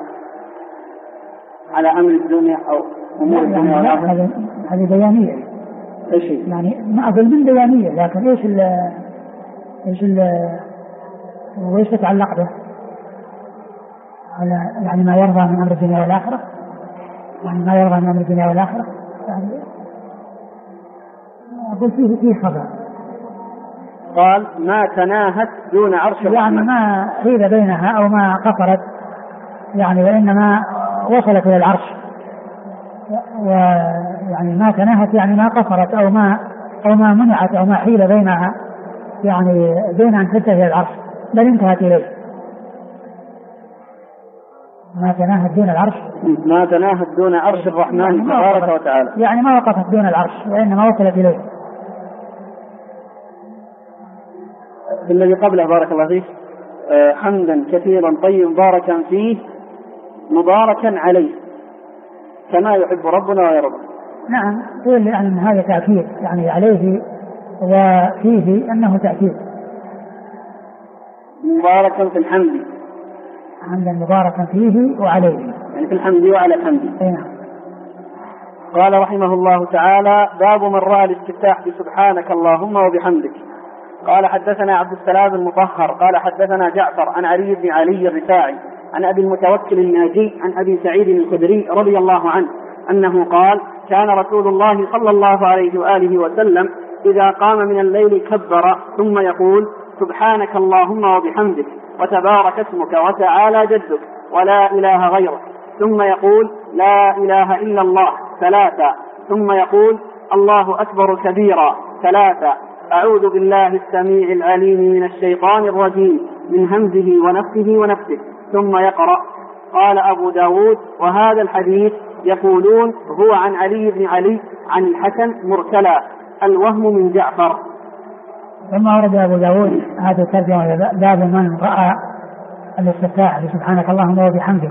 على أمر الدنيا أو أمور الدنيا والآخرة. هذه بيانية. إيش يعني ما أقول من بيانية، لكن إيش تتعلق به على يعني ما يرضى من أمر الدنيا والآخرة، يعني أقول فيه خبر. قال ما تناهت دون عرش الرحمن، يعني ما حيل بينها أو ما قصرت، يعني وإنما وصلت إلى العرش، ويعني ما تناهت يعني ما قصرت أو ما منعت أو ما حيل بينها، يعني بين أن تنتهي إلى العرش، بل انتهت إليه. ما تناهت دون عرش الرحمن تبارك وتعالى، يعني ما وقفت دون العرش وإنما وصلت إليه. الذي قبله بارك الله فيك حمدا كثيرا طيبا مباركا فيه مباركا عليه كما يحب ربنا ويرضى. نعم، قيل يعني أن هذا تأكيد، يعني عليه وفيه أنه تأكيد. مباركا في الحمد، حمدا مباركا فيه وعليه، يعني في الحمد وعلى الحمد. نعم. قال رحمه الله تعالى: باب من رأى الاستفتاح بسبحانك اللهم وبحمدك. قال حدثنا عبد السلام المطهر قال حدثنا جعفر عن علي بن علي الرفاعي عن أبي المتوكل الناجي عن أبي سعيد الخدري رضي الله عنه أنه قال: كان رسول الله صلى الله عليه وآله وسلم إذا قام من الليل كبر ثم يقول سبحانك اللهم وبحمدك وتبارك اسمك وتعالى جدك ولا إله غيرك، ثم يقول لا إله إلا الله 3، ثم يقول الله أكبر كبيرا 3، أعوذ بالله السميع العليم من الشيطان الرجيم من همزه ونفسه ونفسه، ثم يقرأ. قال أبو داود وهذا الحديث يقولون هو عن علي بن علي عن الحسن مرسلا، الوهم من جعفر. ثم ورد أبو داود هذا الترجمة باب من رأى الاستفتاح سبحانك اللهم وبحمدك،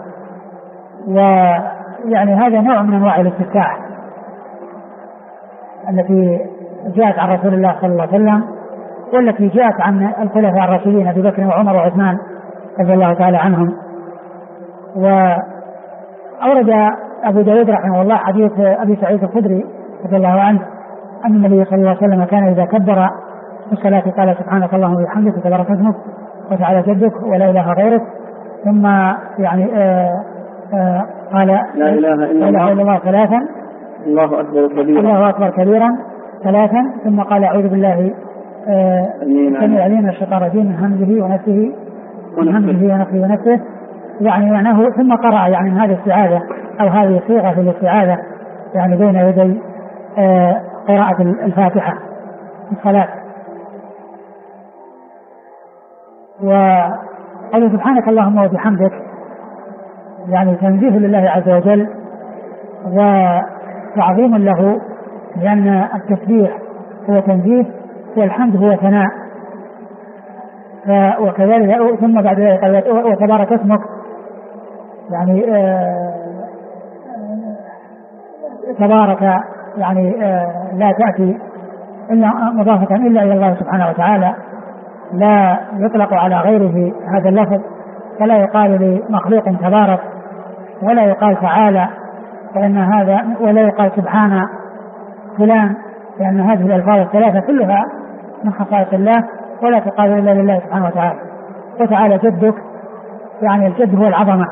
ويعني هذا نوع من أنواع الاستفتاح التي جاءت عن رسول الله صلى الله عليه وسلم، والتي جاءت عن الخلفاء الراشدين أبي بكر وعمر وعثمان رضي الله تعالى عنهم. وأورد أبو داود رحمه الله حديث أبي سعيد الخدري رضي الله عنه أن النبي صلى الله عليه وسلم كان إذا كبر في الصلاة قال سبحانك اللهم وبحمدك وتبارك اسمك وتعالى جدك ولا إله غيرك، ثم يعني قال لا إله إلا الله 3، الله أكبر كبيرا 3، ثم قال أعوذ بالله السميع العليم من الشيطان الرجيم من همزه ونفسه، يعني معناه ثم قرأ يعني هذه الاستعاذة أو هذه صيغة في الاستعاذة يعني بين يدي قراءة الفاتحة في الصلاة. وقال سبحانك اللهم وبحمدك يعني تنزيه لله عز وجل وتعظيم له، لأن التسبيح هو تنزيه والحمد هو ثناء. وكذلك ثم بعد ذلك وتبارك اسمك يعني تبارك يعني لا تأتي إلا مضافة إلا إلى الله سبحانه وتعالى، لا يطلق على غيره هذا اللفظ، فلا يقال لمخلوق تبارك ولا يقال تعالى، فإن هذا ولا يقال سبحان فلان، لأن هذه الألفاظ الثلاثة كلها من خصائص الله ولا تقال إلا لله سبحانه وتعالى. وتعالى جدك يعني الجد هو العظمة،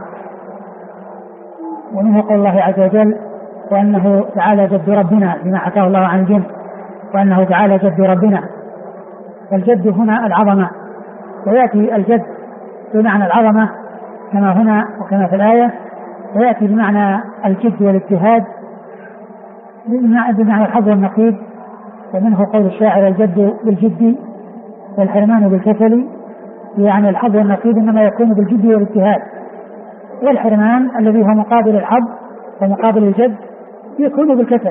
ومنه قول الله عز وجل وأنه تعالى جد ربنا بما حكاه الله عن الجن، وأنه تعالى جد ربنا، والجد هنا العظمة، ويأتي الجد بمعنى العظمة كما هنا وكما في الآية، ويأتي بمعنى الجد والاجتهاد بمعنى الحظ والنصيب. ومنه قول الشاعر الجد بالجد والحرمان بالكسل، يعني الحظ والنصيب إنما يكون بالجد والاجتهاد، والحرمان الذي هو مقابل الحظ ومقابل الجد يكون بالكسل.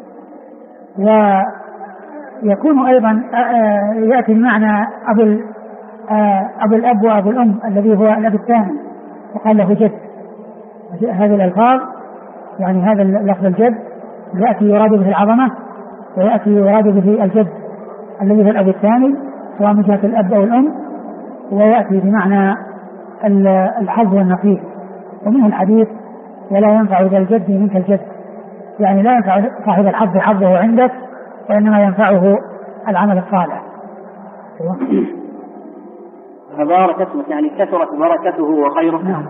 ويكون أيضا يأتي بمعنى أبو الأب وأبو الأم الذي هو الأب الثاني وقال له جد. هذه الألفاظ يعني هذا اللفظ الجد يأتي يراد به العظمة، ويأتي يراد به الجد الذي هو الأب الثاني سواء من جهة الأب أو الأم، ويأتي بمعنى الحظ والنصيب. ومنه الحديث ولا ينفع ذا الجد منك الجد، يعني لا ينفع صاحب الحظ حظه عندك، وإنما ينفعه العمل الصالح. تبارك اسمك يعني كثرت بركته وخيره. نعم.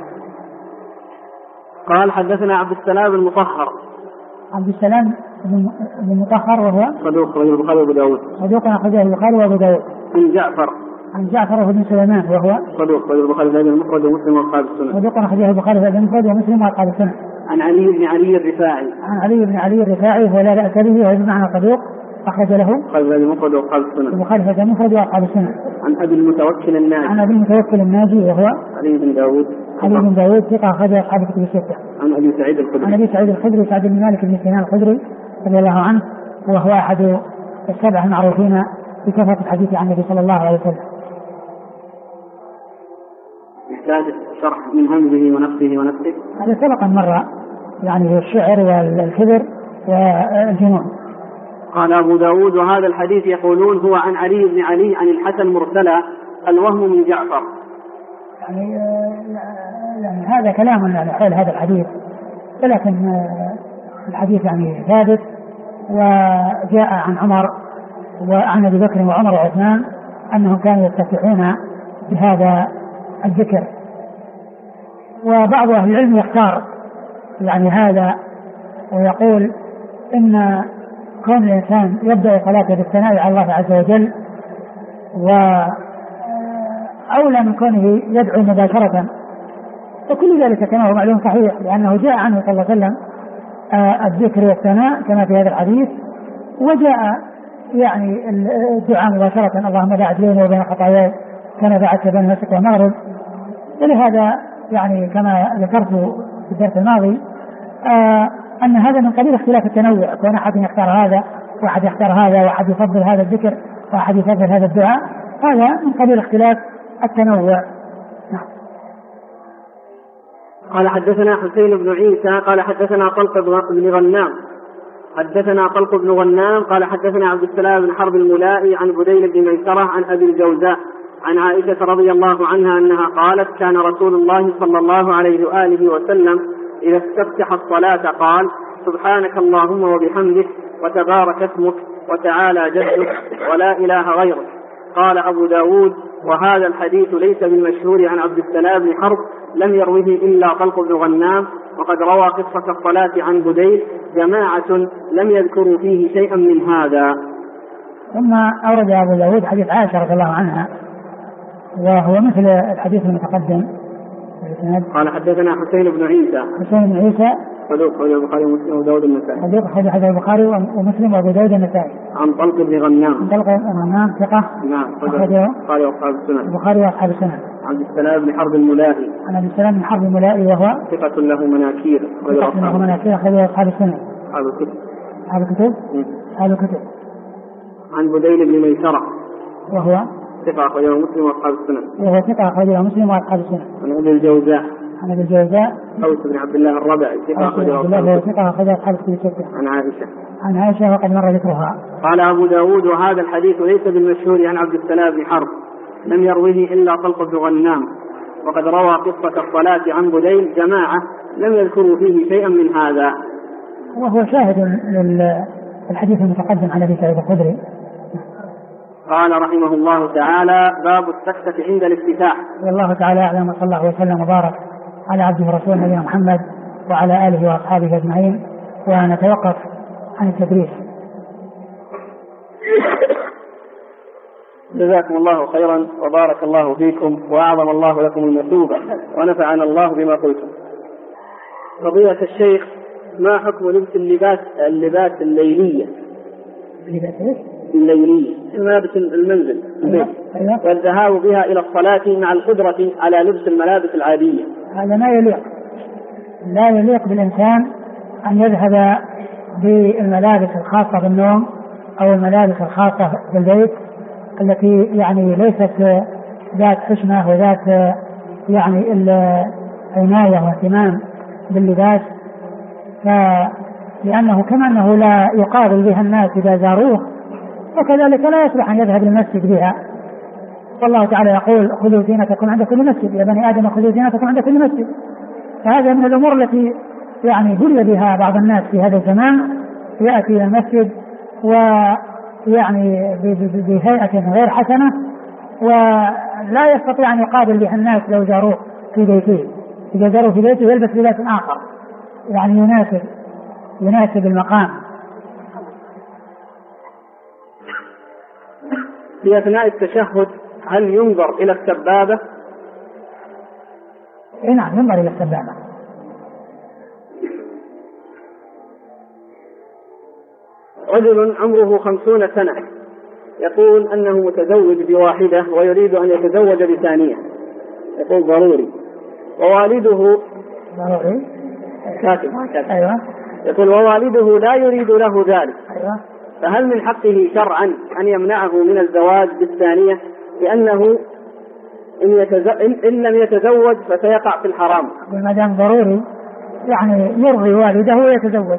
قال حدثنا عبد السلام المطهر. عبد السلام بن مطهر وهو صدوق أخرجه البخاري وأبو داود. صدوق أخرجه البخاري وأبو داود. عن جعفر بن سليمان وهو صدوق أخرجه البخاري في المفرد ومسلم وأصحاب السنن. صدوق أخرجه البخاري في المفرد ومسلم وأصحاب السنن. عن علي بن علي الرفاعي. عن علي بن علي الرفاعي وهو لا بأس به وهو بمعنى صدوق أخرج له البخاري في المفرد وأصحاب السنن. البخاري في المفرد وأصحاب السنن. عن أبي المتوكل الناجي. عن أبي المتوكل الناجي وهو علي بن داود. علي بن داود ثقة أخرج أصحاب الكتب الستة. عن أبي سعيد الخدري. عن أبي سعيد الخدري سعد بن مالك بن سنان الخدري رضي الله عنه، وهو أحد السبع المعروفين بكثرة الحديث عن النبي صلى الله عليه وسلم. يحتاج شرح من همزه ونفسه ونفسه. هذا سبق مرة يعني الشعر والكبر والجنون. قال أبو داود وهذا الحديث يقولون هو عن علي بن علي عن الحسن مرسلا، الوهم من جعفر. يعني هذا كلام يعني حول هذا الحديث، ولكن الحديث يعني ثابت، وجاء عن عمر وعن أبي بكر وعمر وعثمان أنهم كانوا يستفتحون بهذا الذكر. وبعض أهل العلم يختار يعني هذا ويقول إن كون الإنسان يبدأ صلاته بالثناء على الله عز وجل، وأولى من كونه يدعو مباشرة، وكل ذلك كما هو معلوم صحيح، لأنه جاء عنه صلى الله عليه وسلم الذكر والثناء كما في هذا الحديث، وجاء يعني الدعاء مباشرة: اللهم باعد بيني وبين خطاياي كما باعدت بين المشرق والمغرب. ولهذا يعني كما ذكرت في الدرس الماضي أن هذا من قبيل اختلاف التنوع، كون أحد يختار هذا وأحد يختار هذا، وأحد يفضل هذا الذكر وأحد يفضل هذا الدعاء، هذا من قبيل اختلاف التنوع. قال حدثنا حسين بن عيسى قال حدثنا طلق بن غنام قال حدثنا عبد السلام بن حرب الملائي عن بديل بن ميسرة عن أبي الجوزاء عن عائشة رضي الله عنها أنها قالت: كان رسول الله صلى الله عليه وآله وسلم إذا استفتح الصلاة قال: سبحانك اللهم وبحمدك وتبارك اسمك وتعالى جدك ولا إله غيرك. قال أبو داود: وهذا الحديث ليس بالمشهور عن عبد السلام بن حرب، لم يروه إلا طلق بن غنام، وقد روى قصة الصلاة عن بديل جماعة لم يذكروا فيه شيئا من هذا. ثم أورد أبو داود حديث عائشة رضي الله عنها، وهو مثل الحديث المتقدم. قال حدثنا حسين بن عيسى صدوق أخرجه البخاري ومسلم وأبو داود النسائي. صدوق أخرجه البخاري ومسلم وأبو داود النسائي. عن طلق بن غنام ثقة. نعم أخرجه البخاري وأصحاب السنن. البخاري وأصحاب السنن. عن عبد السلام بن حرب الملائي. عن عبد السلام بن حرب الملائي وهو ثقة له مناكير أخرجه أصحاب السنن. أصحاب الكتب. عن بديل بن ميسرة وهو ثقة أخرجه مسلم وأصحاب السنن. عن أبي الجوزاء أوس بن عبد الله الربعي ثقة أخرجه أصحاب الكتب. عن عائشة وقد مر ذكرها. قال أبو داود: وهذا الحديث ليس بالمشهور عن عبد السلام بن حرب، لم يروه إلا طلق بن غنام، وقد روى قصة الصلاة عن بديل جماعة لم يذكروا فيه شيئا من هذا. وهو شاهد للحديث المتقدم عن أبي سعيد الخدري. قال رحمه الله تعالى: باب السكتة عند الافتتاح. والله تعالى أعلم، وصلى الله وسلم وبارك على عبده ورسوله نبينا محمد وعلى آله وأصحابه أجمعين. ونتوقف عن التدريس. جزاكم الله خيرا وبارك الله فيكم وأعظم الله لكم المثوبة ونفعنا الله بما قلتم. فضيلة الشيخ، ما حكم لبس اللباس الليلية؟ ملابس المنزل والذهاب بها إلى الصلاة مع القدرة على لبس الملابس العادية؟ هذا ما يليق، لا يليق بالإنسان أن يذهب بالملابس الخاصة بالنوم أو الملابس الخاصة بالبيت التي يعني ليست ذات حشمة وذات يعني العناية واهتمام باللباس، لأنه كما أنه لا يقابل بها الناس إذا زاروه، وكذلك لا يصلح أن يذهب للمسجد بها. والله تعالى يقول: خذوا زينتكم عند كل مسجد، يا بني آدم خذوا زينتكم عند كل مسجد. فهذا من الأمور التي يعني بلي بها بعض الناس في هذا الزمان، يأتي إلى المسجد ويعني بهيئة غير حسنة، ولا يستطيع أن يقابل بها الناس لو جاروه في بيته. إذا جاروه في بيته يلبس لباس آخر يعني يناسب المقام. في أثناء التشهد هل ينظر إلى السبابة؟ نعم، ينظر إلى السبابة. رجل عمره 50 سنة يقول أنه متزوج بواحدة ويريد أن يتزوج بثانية، يقول ضروري، ووالده كاتب. أيوة. يقول ووالده لا يريد له ذلك. أيوة. فهل من حقه شرعا أن يمنعه من الزواج بالثانية، لأنه إن لم يتزوج فسيقع في الحرام؟ ما دام ضروري يعني يرضي والده ويتزوج.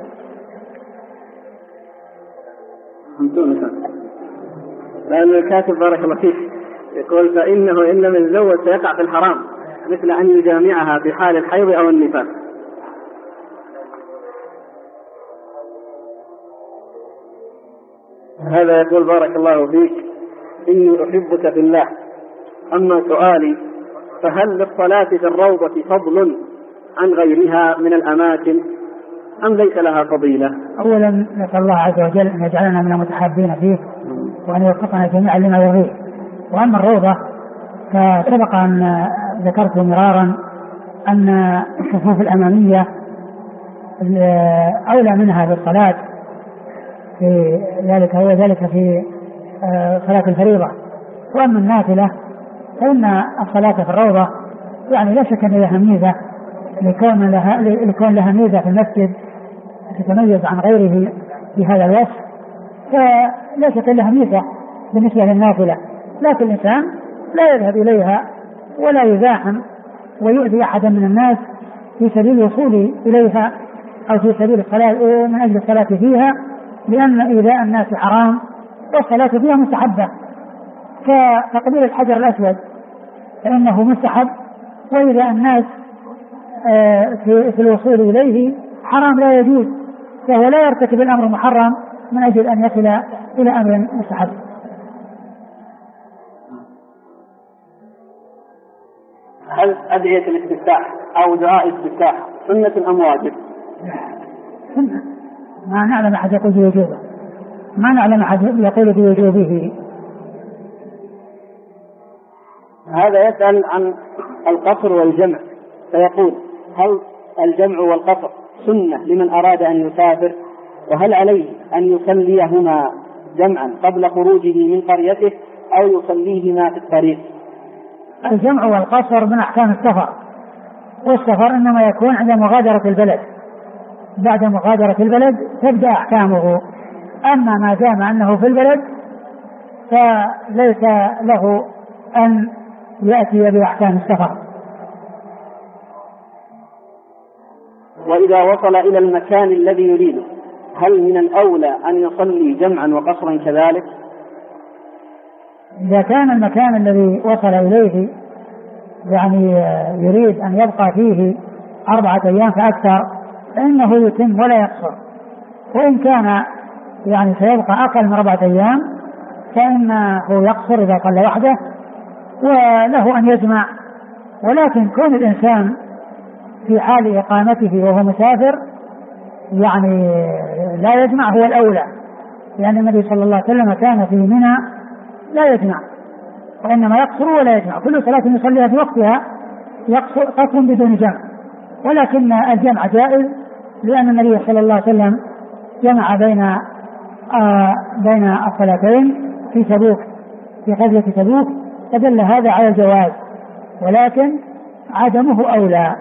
لأن الكاتب بارك الله فيك يقول فإنه إن لم يتزوج سيقع في الحرام، مثل أن يجامعها في حال الحيض أو النفاس. هذا يقول بارك الله فيك: إني أحبك في الله. أما سؤالي: فهل للصلاة في الروضة فضل عن غيرها من الأماكن أم ليس لها فضيلة؟ أولا نسأل الله عز وجل أن يجعلنا من المتحابين فيه وأن يوفقنا جميعا لما يرضيه. وأما الروضة فسبق أن ذكرت مرارا أن الصفوف الأمامية أولى منها بالصلاة في ذلك، هو ذلك في صلاة الفريضة. وأما النافلة فإن الصلاة في الروضة يعني لا شك أن لها ميزة لكون لها ميزة في المسجد تتميز عن غيره في هذا الوصف، فلا شك لها ميزة بالنسبة للنافلة، لكن الإنسان لا يذهب إليها ولا يزاحم ويؤذي أحدا من الناس في سبيل الوصول إليها أو في سبيل الصلاة من أجل الصلاة فيها، لأن إيذاء الناس حرام والصلاة فيها مستحبة. فتقبيل الحجر الأسود فإنه مستحب، وإذا الناس في الوصول إليه حرام لا يجوز، فهو لا يرتكب الأمر محرم من أجل أن يصل إلى أمر مستحب. هل أدعية الاستفتاح أو دعاء الاستفتاح سنة أم واجب؟ سنة، ما نعلم أحد يقول بوجوبه، ما نعلم أحد يقول بوجوبه. هذا يسأل عن القصر والجمع، فيقول: هل الجمع والقصر سنة لمن أراد أن يسافر؟ وهل عليه أن يصليهما جمعا قبل خروجه من قريته أو يصليهما في الطريق؟ الجمع والقصر من أحكام السفر، والسفر إنما يكون عند مغادرة البلد، بعد مغادرة البلد تبدأ أحكامه. أما ما دام أنه في البلد فليس له أن يأتي بأحكام السفر. وإذا وصل إلى المكان الذي يريده هل من الأولى أن يصلي جمعا وقصرا كذلك؟ إذا كان المكان الذي وصل إليه يعني يريد أن يبقى فيه 4 أيام فأكثر فإنه يتم ولا يقصر، وإن كان يعني سيبقى أقل من 4 أيام فإنه يقصر إذا قل وحده، وله أن يجمع. ولكن كون الإنسان في حال إقامته وهو مسافر يعني لا يجمع هو الأولى، لأن النبي صلى الله عليه وسلم كان في منى لا يجمع، وإنما يقصر ولا يجمع. كل صلاة يصليها في وقتها قصر بدون جمع، ولكن الجمع جائز لأن النبي صلى الله عليه وسلم جمع بين الصلاتين في تبوك، في غزوة تبوك، فدل هذا على الجواز، ولكن عدمه أولى.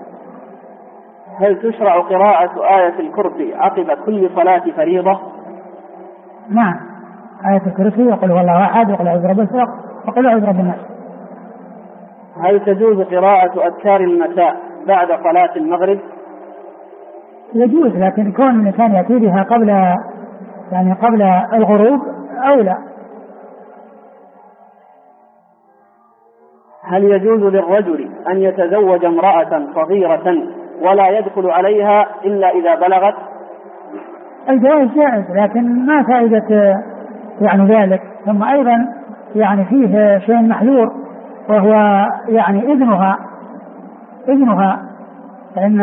هل تشرع قراءة آية الكرسي عقب كل صلاة فريضة؟ نعم، آية الكرسي وقل هو الله أحد وقل أعوذ برب الفلق وقل أعوذ برب الناس. هل تجوز قراءة أذكار المساء بعد صلاة المغرب؟ يجوز، لكن كون الإنسان يأتي بها قبل الغروب أولى. هل يجوز للرجل أن يتزوج امرأة صغيرة ولا يدخل عليها إلا إذا بلغت؟ الجواز جائز، لكن ما فائدة يعني ذلك. ثم أيضا يعني فيه شيء محذور، وهو يعني إذنها، فإن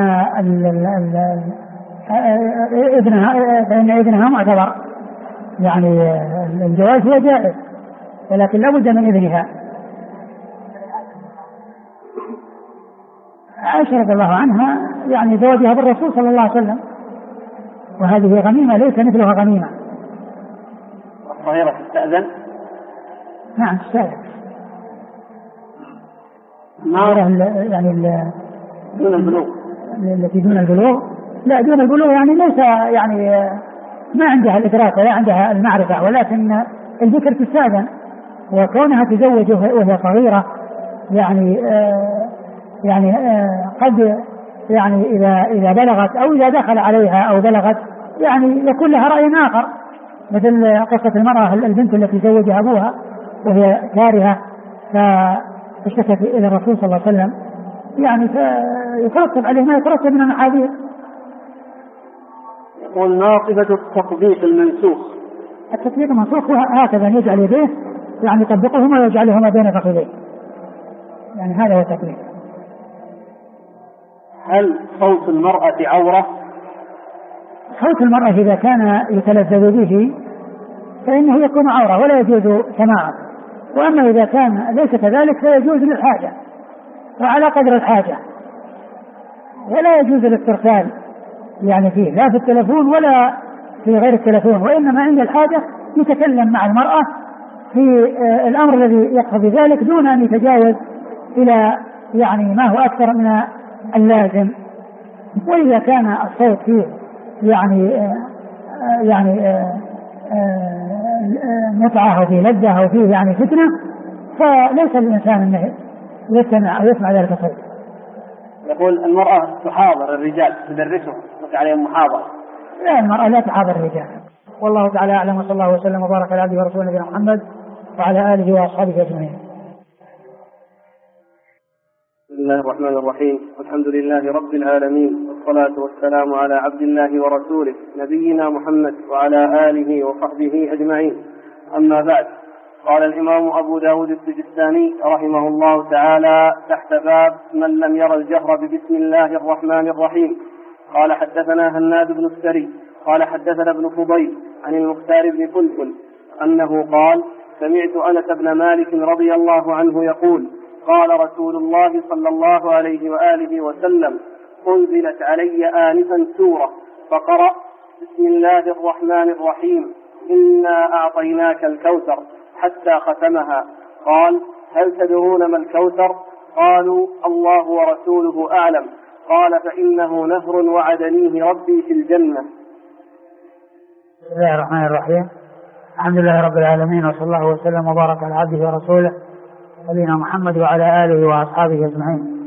إذنها معتبر، يعني الجواز هو جائز ولكن لا بد من إذنها. عائشة رضي الله عنها يعني زوجها بالرسول صلى الله عليه وسلم، وهذه غنيمة ليس مثلها غنيمة. الصغيرة تستأذن؟ نعم تستأذن. يعني دون البلوغ، التي دون البلوغ، لا دون البلوغ يعني ليس يعني ما عندها الإدراك ولا عندها المعرفة، ولكن الذكر تستأذن، وكونها تزوج وهي صغيرة يعني قد يعني إذا بلغت أو إذا دخل عليها أو بلغت يعني يكون لها رأي آخر، مثل قصة المرأة البنت التي زوجها أبوها وهي كارهة فاشتكت إلى الرسول صلى الله عليه وسلم، يعني فيترتب عليه ما يترتب من المحاذير. يقول: ناقبة التطبيق المنسوخ. التطبيق المنسوخ هكذا يجعل يديه يعني يطبقهما ويجعلهما بين فخذيه، يعني هذا هو التطبيق. هل صوت المرأة عورة؟ صوت المرأة إذا كان يتلذذ به فإنه يكون عورة ولا يجوز سماعه، وأما إذا كان ليس كذلك فيجوز للحاجة وعلى قدر الحاجة، ولا يجوز الاسترسال يعني فيه لا في التلفون ولا في غير التلفون، وإنما عند الحاجة يتكلم مع المرأة في الأمر الذي يقتضي ذلك دون أن يتجاوز إلى يعني ما هو أكثر من اللازم. وإذا كان الصوت فيه يعني متعة أو فيه لذة أو فيه يعني فتنة فليس للإنسان أنه يستمع أو يسمع ذلك الصوت. يقول المرأة تحاضر الرجال تدرسهم عليهم محاضرة. لا، المرأة لا تحاضر الرجال. والله تعالى أعلم، وصلى الله وسلم وبارك على عبده ورسوله نبينا محمد وعلى آله وأصحابه أجمعين. بسم الله الرحمن الرحيم، والحمد لله رب العالمين، والصلاة والسلام على عبد الله ورسوله نبينا محمد وعلى آله وصحبه أجمعين. أما بعد، قال الإمام أبو داود السجستاني رحمه الله تعالى تحت باب من لم ير الجهر ببسم الله الرحمن الرحيم. قال حدثنا هناد بن السري قال حدثنا ابن فضيل عن المختار بن فلفل أنه قال سمعت أنس بن مالك رضي الله عنه يقول قال رسول الله صلى الله عليه وآله وسلم أنزلت علي آنفا سورة فقرأ بسم الله الرحمن الرحيم إنا أعطيناك الكوثر حتى ختمها. قال هل تدرون ما الكوثر؟ قالوا الله ورسوله أعلم. قال فإنه نهر وعدنيه ربي في الجنة. بسم الله الرحمن الرحيم، الحمد لله رب العالمين، وصلى الله وسلم وبارك على عبده ورسوله نبينا محمد وعلى آله وأصحابه أجمعين.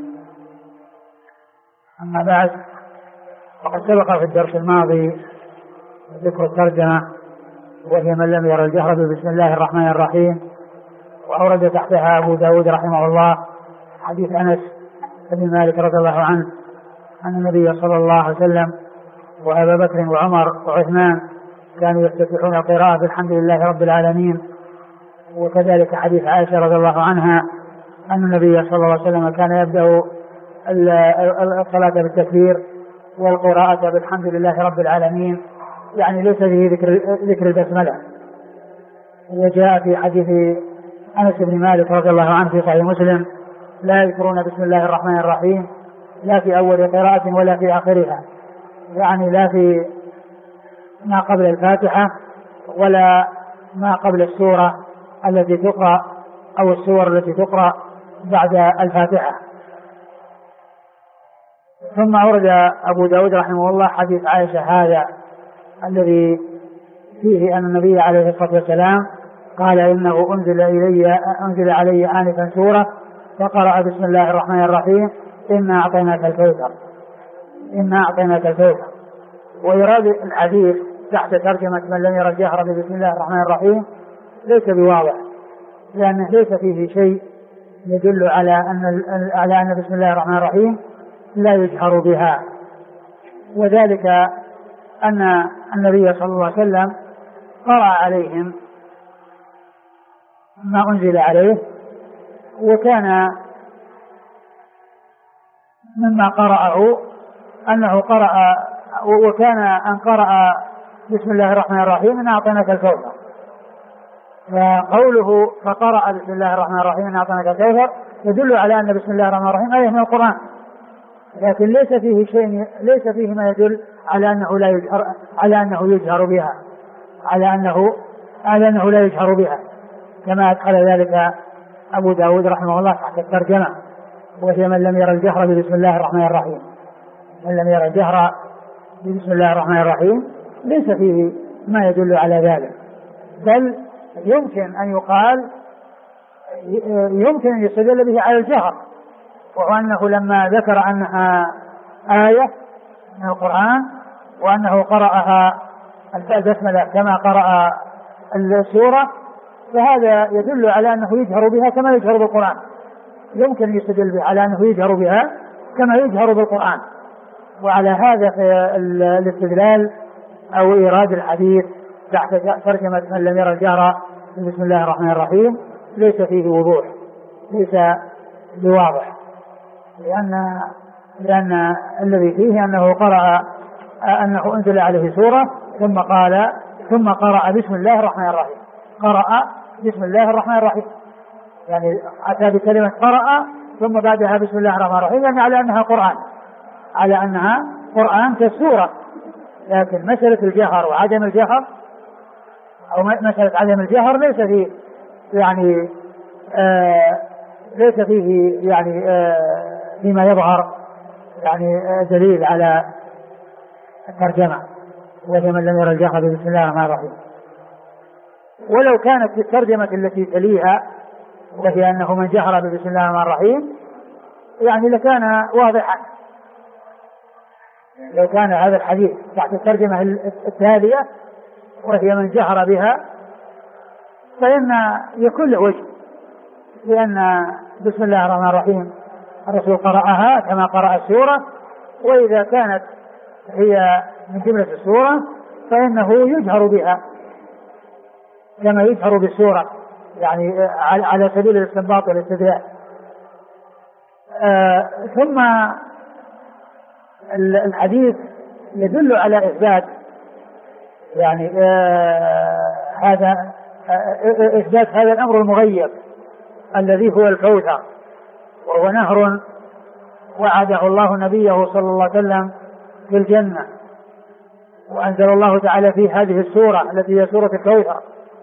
أما بعد، فقد سبق في الدرس الماضي ذكر الترجمة وهي من لم ير الجهر بسم الله الرحمن الرحيم، وأورد تحتها أبو داود رحمه الله حديث أنس بن مالك رضي الله عنه أن النبي صلى الله عليه وسلم وأبا بكر وعمر وعثمان كانوا يفتتحون القراءة بالحمد لله رب العالمين. وكذلك حديث عائشة رضي الله عنها أن النبي صلى الله عليه وسلم كان يبدأ الصلاة بالتكبير والقراءة بالحمد لله رب العالمين، يعني ليس فيه ذكر البسملة. وجاء في حديث أنس بن مالك رضي الله عنه في صحيح مسلم لا يذكرون بسم الله الرحمن الرحيم لا في أول قراءة ولا في آخرها، يعني لا في ما قبل الفاتحة ولا ما قبل السورة التي تقرأ أو السور التي تقرأ بعد الفاتحة. ثم أورد أبو داود رحمه الله حديث عائشة هذا الذي فيه أن النبي عليه الصلاة والسلام قال إنه أنزل علي آنفا سورة فقرأ بسم الله الرحمن الرحيم إنا أعطيناك الكوثر. إنا أعطيناك الكوثر. ويراد الحديث تحت ترجمة من لم ير الجهر بسم الله الرحمن الرحيم ليس بواضح، لأنه ليس فيه شيء يدل على أن بسم الله الرحمن الرحيم لا يجهر بها، وذلك أن النبي صلى الله عليه وسلم قرأ عليهم ما أنزل عليه، وكان مما قرأه أنه قرأ وكان أن قرأ بسم الله الرحمن الرحيم إنا أعطيناك الكوثر. فقوله فقرأ بسم الله الرحمن الرحيم إنا أعطيناك الكوثر يدل على أن بسم الله الرحمن الرحيم آية من القرآن، لكن ليس فيه ما يدل على أنه لا يجهر على أنه يجهر بها على أنه لا يجهر بها، كما أدخل ذلك أبو داود رحمه الله تحت الترجمة وهي من لم ير الجهر بسم الله الرحمن الرحيم. من لم ير الجهر بسم الله الرحمن الرحيم ليس فيه ما يدل على ذلك، بل يمكن أن يقال يمكن أن يستدل به على الجهر، وهو أنه لما ذكر أنها آية من القرآن وأنه قرأها البسملة كما قرأ السورة فهذا يدل على أنه يجهر بها كما يجهر بالقرآن. يمكن يستدل به على أنه يجهر بها كما يجهر بالقرآن، وعلى هذا الاستدلال أو إيراد الحديث تحت ترجمة من لم ير الجهر بسم الله الرحمن الرحيم ليس فيه وضوح، ليس بواضح، لأن الذي فيه أنه قرأ أنه أنزل عليه سورة ثم قرأ بسم الله الرحمن الرحيم. قرأ بسم الله الرحمن الرحيم، يعني أتى بكلمة قرأ ثم بعدها بسم الله الرحمن الرحيم، يعني على أنها قرآن كالسورة. لكن مسألة الجهر وعدم الجهر أو مسألة عدم الجهر ليس فيه يعني فيما يظهر يعني دليل على الترجمة، وهي من لم يرى الجهر بسم الله الرحمن الرحيم. ولو كانت الترجمة التي تليها وهي أنه من جهر بسم الله الرحمن الرحيم يعني لكان واضحا، لو كان هذا الحديث تحت الترجمة التالية وهي من جهر بها فإن يكون له وجه، لأن بسم الله الرحمن الرحيم الرسول قرأها كما قرأ السورة، وإذا كانت هي من جملة السورة فإنه يجهر بها كما يجهر بالسورة، يعني على سبيل الاستنباط والاستدلال. ثم الحديث يدل على إثبات يعني إثبات هذا الأمر المغيب الذي هو الكوثر، وهو نهر وعده الله نبيه صلى الله عليه وسلم في الجنة، وأنزل الله تعالى في هذه السورة التي هي سورة الكوثر.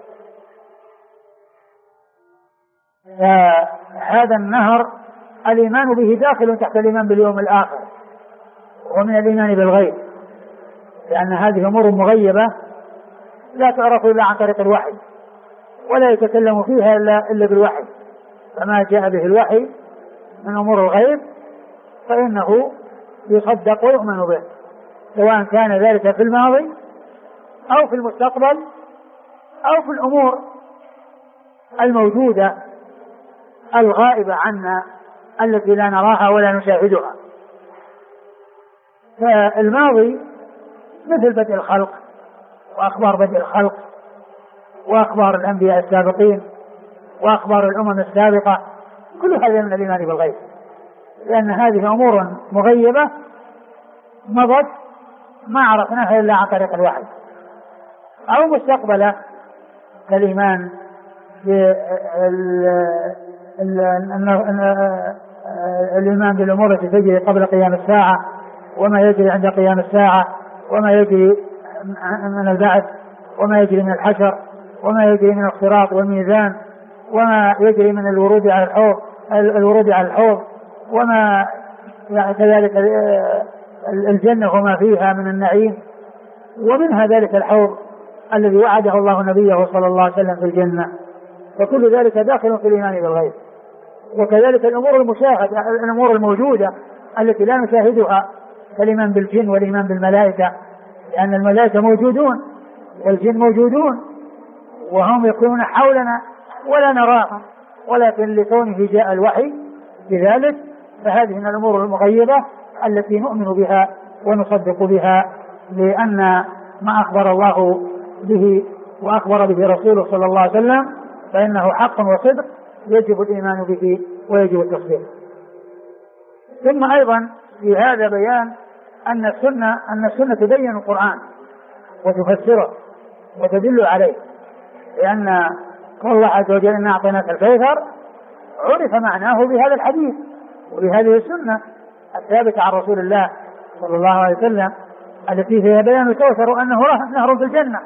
هذا النهر الإيمان به داخل تحت الإيمان باليوم الآخر ومن الإيمان بالغيب، لأن هذه أمور مغيبة لا تعرف إلا عن طريق الوحي، ولا يتكلم فيها إلا بالوحي، فما جاء به الوحي من أمور الغيب فإنه يصدق ويؤمن به، سواء كان ذلك في الماضي أو في المستقبل أو في الأمور الموجودة الغائبة عنا التي لا نراها ولا نشاهدها. فالماضي مثل بدء الخلق وأخبار بدء الخلق وأخبار الأنبياء السابقين وأخبار الأمم السابقة، كل هذا من الإيمان بالغيب، لأن هذه أمور مغيبة مضت ما عرفناها إلا عن طريق الوحي، أو مستقبلة كالإيمان الإيمان بالأمور التي تجري قبل قيام الساعة وما يجري عند قيام الساعة وما يجري من البعث وما يجري من الحشر وما يجري من الصراط والميزان وما يجري من الورود على الحوض وما كذلك الجنة وما فيها من النعيم، ومنها ذلك الحوض الذي وعده الله نبيه صلى الله عليه وسلم في الجنة، وكل ذلك داخل في الإيمان بالغيب. وكذلك الأمور المشاهدة، الأمور الموجودة التي لا نشاهدها كالإيمان بالجن والإيمان بالملائكة، لأن الملائكة موجودون والجن موجودون وهم يكونون حولنا ولا نراهم، ولكن لكونه جاء الوحي بذلك فهذه من الأمور المغيبة التي نؤمن بها ونصدق بها، لأن ما أخبر الله به وأخبر به رسوله صلى الله عليه وسلم فإنه حق وصدق يجب الإيمان به ويجب التصديق. ثم أيضا في هذا بيان أن السنة تبين القرآن وتفسره وتدل عليه، لأن قال الله عز وجل إنا أعطيناك الكوثر عرف معناه بهذا الحديث وبهذه السنة الثابتة عن رسول الله صلى الله عليه وسلم التي فيها بيان الكوثر وأنه نهر في الجنة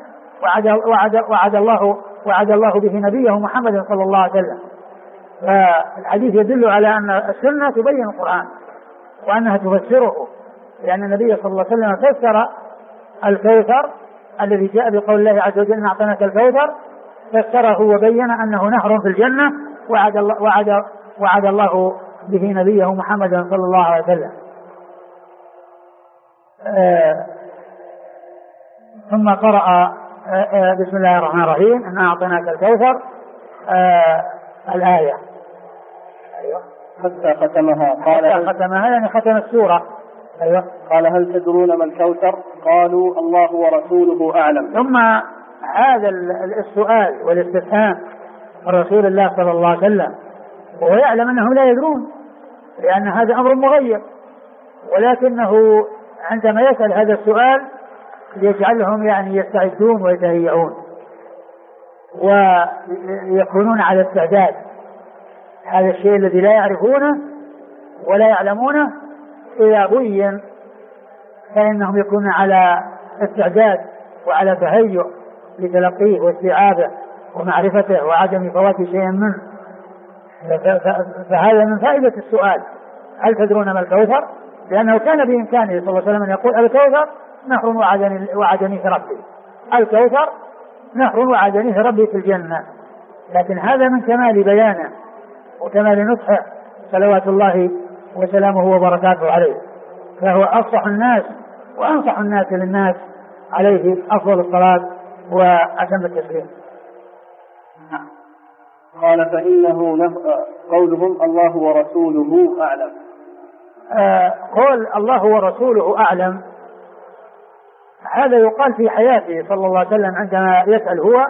وعد الله به نبيه محمد صلى الله عليه وسلم. فالحديث يدل على أن السنة تبين القرآن وأنها تفسره، لأن النبي صلى الله عليه وسلم فسر الكوثر الذي جاء بقول الله عز وجل أعطيناك الكوثر، فسره وبين أنه نهر في الجنة وعد الله به نبيه محمد صلى الله عليه وسلم. ثم قرأ بسم الله الرحمن الرحيم إنا أعطيناك الكوثر الآية. أيوة. حتى ختمها يعني ختم السورة. أيوة. قال هل تدرون ما الكوثر؟ قالوا الله ورسوله أعلم. ثم هذا السؤال والاستفهام رسول الله صلى الله عليه وسلم وهو يعلم أنهم لا يدرون، لأن هذا أمر مغيب، ولكنه عندما يسأل هذا السؤال يجعلهم يعني يستعدون ويتهيئون ويكونون على استعداد. هذا الشيء الذي لا يعرفونه ولا يعلمونه إذا بين فإنهم يكونون على استعداد وعلى تهيؤ لتلقيه واستيعابه ومعرفته وعدم فوات شيء منه. فهذا من فائدة السؤال: هل تدرون ما الكوثر؟ لأنه كان بإمكانه صلى الله عليه وسلم أن يقول: الكوثر نهر وعدني في ربي، الكوثر نهر وعدني في ربي في الجنة. لكن هذا من كمال بيانه وكمال نصحه صلوات الله وسلامه وبركاته عليه، فهو أفصح الناس وأنصح الناس للناس، عليه أفضل الصلاة وأتم التسليم. قال: فإنه قولهم الله ورسوله أعلم. قول الله ورسوله أعلم هذا يقال في حياته صلى الله عليه وسلم عندما يسأل هو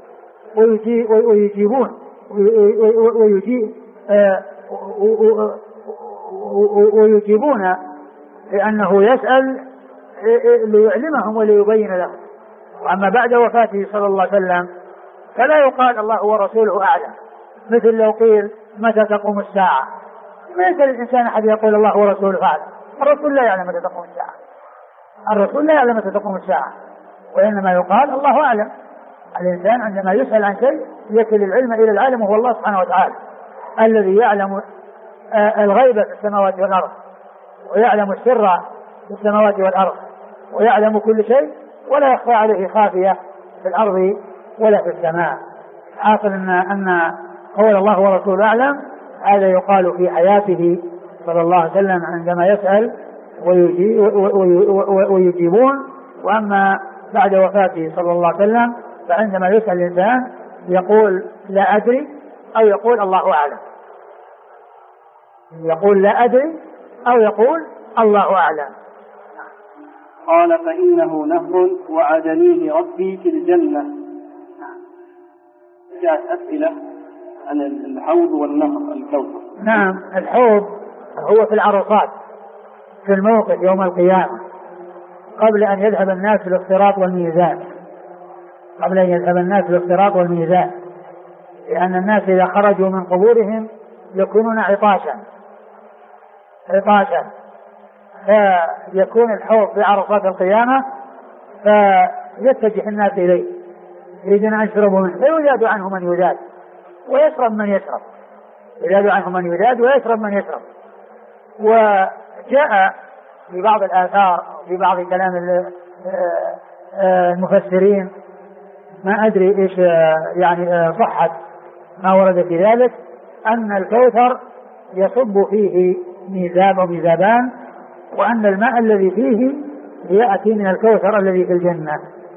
ويجيبون لأنه يسأل ليعلمهم وليبين لهم. وأما بعد وفاته صلى الله عليه وسلم فلا يقال الله ورسوله أعلم، مثل لو قيل متى تقوم الساعة، ما يسأل الإنسان أحد يقول الله ورسوله أعلم. الرسول لا يعلم متى تقوم الساعة، الرسول لا يعلم متى تقوم الساعة، وإنما يقال الله أعلم. الإنسان عندما يسأل عن شيء يكل العلم إلى العالم وهو الله سبحانه وتعالى الذي يعلم الغيب في السماوات والأرض، ويعلم السر في السماوات والأرض، ويعلم كل شيء ولا يخفى عليه خافية في الأرض ولا في السماء. حاصل أن قول الله ورسوله أعلم هذا يقال في حياته صلى الله عليه وسلم عندما يسأل ويجيبون. وأما بعد وفاته صلى الله عليه وسلم فعندما يسأل الإنسان يقول لا أدري أو يقول الله أعلم، يقول لا أدري أو يقول الله أعلم. قال: فإنه نهر وعدنيه ربي في الجنة. جاءت أسئلة عن الحوض والنهر الكوثر. نعم، الحوض هو في العرصات في الموقف يوم القيامة قبل أن يذهب الناس للصراط والميزان، قبل أن يذهب الناس للصراط والميزان، لأن الناس إذا خرجوا من قبورهم يكونون عطاشا، فيكون الحوض في عرصات القيامة فيتجه الناس إليه يريدون أن يشربوا منه، فيذاد عنه من يذاد ويشرب من يشرب، يذاد عنه من يذاد ويشرب من يشرب. وجاء في بعض الآثار في بعض كلام المفسرين ما أدري إيش يعني صحة ما ورد في ذلك أن الكوثر يصب فيه ميزاب وميزابان، وأن الماء الذي فيه يأتي من الكوثر الذي في الجنة.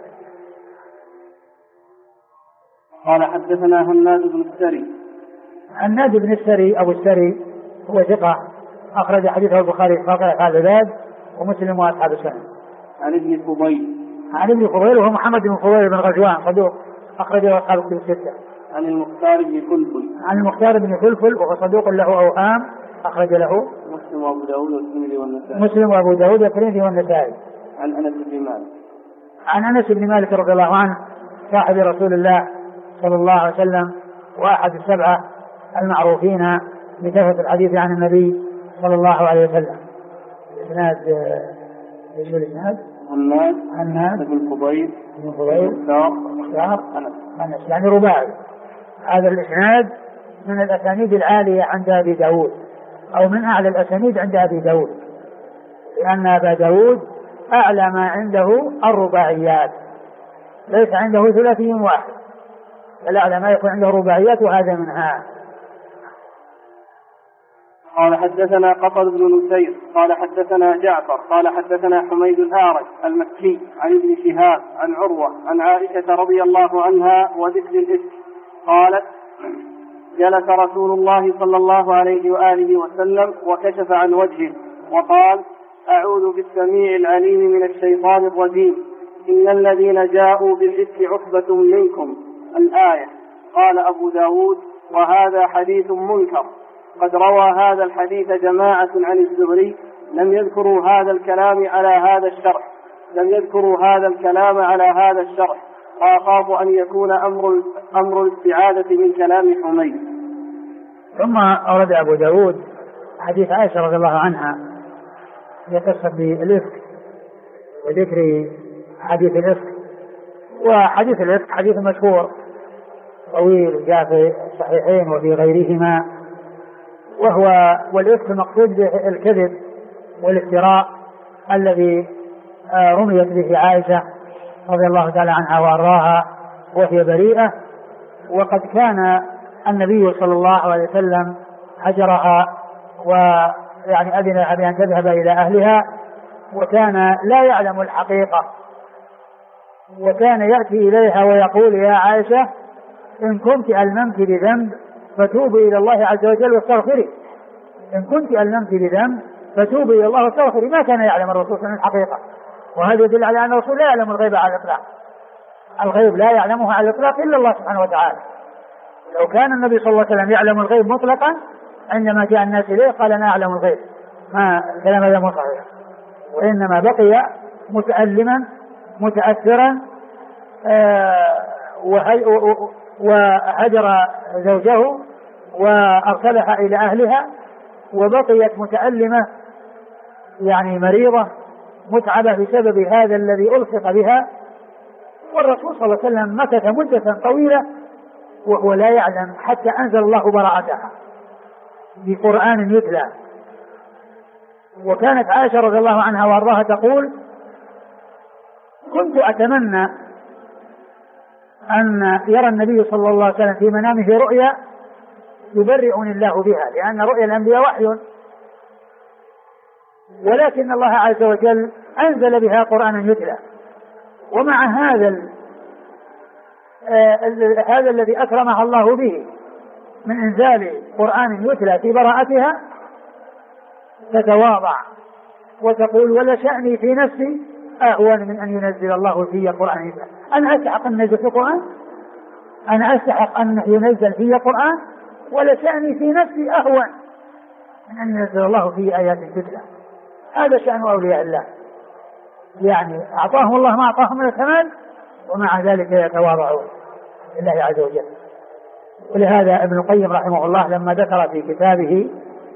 قال: حدثنا هناد بن السري. هناد بن السري أبو السري هو ثقة أخرج حديثه البخاري في صحيح العباد ومسلم وأصحاب السنن. عن ابن فضيل. عن ابن فضيل وهو محمد بن فضيل بن غزوان صدوق أخرجه أصحاب الكتب الستة. عن المختار بن فلفل. عن المختار بن فلفل وهو صدوق له أوهام أخرج له مسلم وأبو داود والترمذي والنسائي. مسلم وأبو داود والترمذي والنسائي. عن أنس بن مالك. عن أنس بن مالك رضي الله عنه صاحب رسول الله صلى الله عليه وسلم وأحد السبعة المعروفين بكثرة الحديث عن النبي صلى الله عليه وسلم. الإسناد ايش الإسناد؟ هناد بن فضيل مختار أنس يعني رباعي. هذا الإسناد من الأسانيد العالية عند أبي داود أو من أعلى الأسانيد عند أبي داود، لأن أبا داود أعلى ما عنده الرباعيات، ليس عنده ثلاثي واحد، بل أعلى ما يكون عنده رباعيات وهذا منها. قال: حدثنا قطر بن نسير قال حدثنا جعفر قال حدثنا حميد الأعرج المكي عن ابن شهاب عن عروة عن عائشة رضي الله عنها وذكر الإفك قالت: جلس رسول الله صلى الله عليه وآله وسلم وكشف عن وجهه وقال: أعوذ بالسميع العليم من الشيطان الرجيم، إن الذين جاءوا بالإفك عصبة منكم، الآية. قال أبو داود: وهذا حديث منكر، قد روى هذا الحديث جماعة عن الزهري لم يذكروا هذا الكلام على هذا الشرح وأخاف أن يكون أمر الاستعاذة من كلام حميد. ثم أورد أبو داود حديث عائشة رضي الله عنها يقصد بالإفك وذكر حديث الإفك. وحديث الإفك حديث مشهور طويل جاء في الصحيحين وفي غيرهما، والإفك مقصود به الكذب والافتراء الذي رميت به عائشة رضي الله تعالى عنها وأرضاها وهي بريئة. وقد كان النبي صلى الله عليه وسلم هجرها ويعني أذن لها بأن تذهب إلى أهلها، وكان لا يعلم الحقيقة، وكان يأتي إليها ويقول يا عائشة إن كنت ألممت بذنب فتوبي إلى الله عز وجل واستغفري، إن كنت ألممت بذنب فتوبي إلى الله واستغفري. ما كان يعلم الرسول عن الحقيقة، وهذا يدل على أن الرسول لا يعلم الغيب على الإطلاق. الغيب لا يعلمه على الإطلاق إلا الله سبحانه وتعالى. لو كان النبي صلى الله عليه وسلم يعلم الغيب مطلقا عندما جاء الناس إليه قال أنا أعلم الغيب، ما كلام هذا مو صحيح، وإنما بقي متألما متأثرا وهجر زوجه وأرسلها إلى أهلها، وبقيت متألمة يعني مريضة متعبة بسبب هذا الذي ألصق بها. والرسول صلى الله عليه وسلم مكث مدة طويلة وهو لا يعلم حتى أنزل الله براءتها بقرآن يتلى. وكانت عائشة رضي الله عنها وارضاها تقول كنت أتمنى أن يرى النبي صلى الله عليه وسلم في منامه رؤيا يبرئني الله بها، لأن رؤيا الأنبياء وحي، ولكن الله عز وجل أنزل بها قرآنا يتلى. ومع هذا الذي أكرمها الله به من إنزال قرآن يتلى في براءتها تتواضع وتقول ولا شأني في نفسي أهون من أن ينزل الله في قرآن يتلى. أنا أستحق أن ينزل في القرآن، أنا أستحق أن ينزل في قرآن، ولا شأني في نفسي أهون من أن ينزل الله في آيات تتلى. هذا شأن أولياء الله، يعني أعطاهم الله ما أعطاهم من الكمال ومع ذلك يتواضعون لله عز وجل. ولهذا ابن القيم رحمه الله لما ذكر في كتابه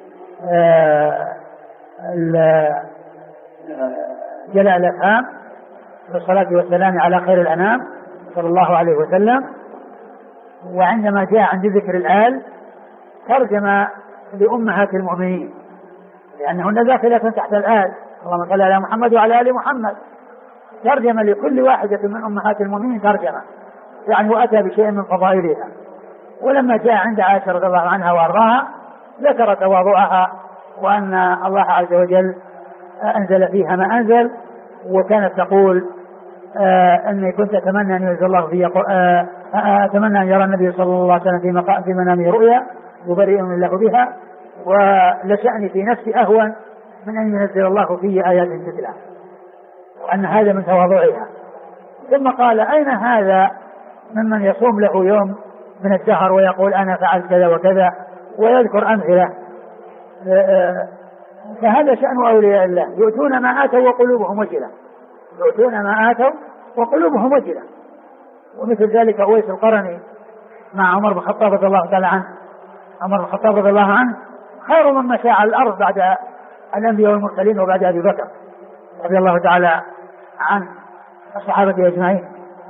جلاء الأفهام بالصلاة والسلام على خير الأنام صلى الله عليه وسلم، وعندما جاء عند ذكر الآل ترجم لأمهات المؤمنين لأنهن داخلة تحت الآل، اللهم صل على محمد وعلى آل محمد، ترجم لكل واحدة من أمهات المؤمنين ترجمة يعني وأتى بشيء من فضائلها. ولما جاء عند عائشة رضي الله عنها وأرضاها ذكر تواضعها وأن الله عز وجل أنزل فيها ما أنزل، وكانت تقول أني كنت أتمنى أن ينزل الله في أتمنى أن يرى النبي صلى الله عليه وسلم في منامه رؤيا يبرئني الله بها، ولشأني في نفسي أهون من أن ينزل الله في آيات تتلى، وأن هذا من تواضعها. ثم قال أين هذا ممن يصوم له يوم من الدهر ويقول أنا فعلت كذا وكذا ويذكر أمثلة؟ فهذا شأن أولياء الله، يؤتون ما آتوا وقلوبهم وجلة، يؤتون ما آتوا وقلوبهم وجلة. ومثل ذلك أويس القرني مع عمر بن الخطاب رضي الله تعالى عنه. عمر بن الخطاب رضي الله عنه خير من مشى على الأرض بعد الأنبياء والمرسلين وبعد أبي بكر رضي الله تعالى عن الصحابة أجمعين.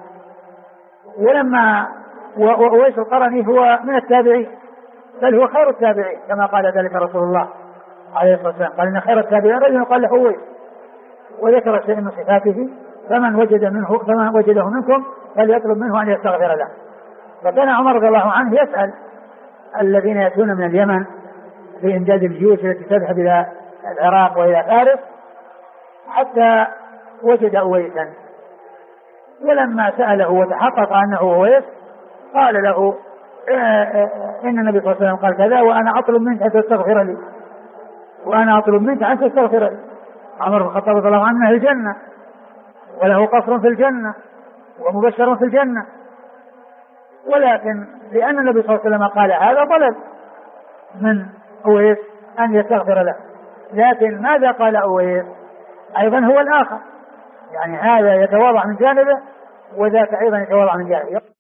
ولما وأويس القرني هو من التابعين، بل هو خير التابعين كما قال ذلك رسول الله عليه الصلاة والسلام، قال إن خير التابعين رجل قال له أويس، وذكر شيء من صفاته فمن وجده منكم فليطلب منه أن يستغفر له. فكان عمر رضي الله عنه يسأل الذين يأتون من اليمن لإمداد الجيوش التي تذهب إلى العراق وإلى فارس حتى وجد أويسا، ولما سأله وتحقق أنه أويس قال له إن النبي صلى الله عليه وسلم قال كذا وأنا أطلب منك أن تستغفر لي، وأنا أطلب منك أن تستغفر لي. عمر بن الخطاب رضي الله عنه الجنة وله قصر في الجنة ومبشر في الجنة، ولكن لأن النبي صلى الله عليه وسلم قال هذا طلب من أويس أن يستغفر له، لكن ماذا قال أويس؟ أيضا هو الآخر، يعني هذا يتواضع من جانبه وذاك أيضا يتواضع من جانبه.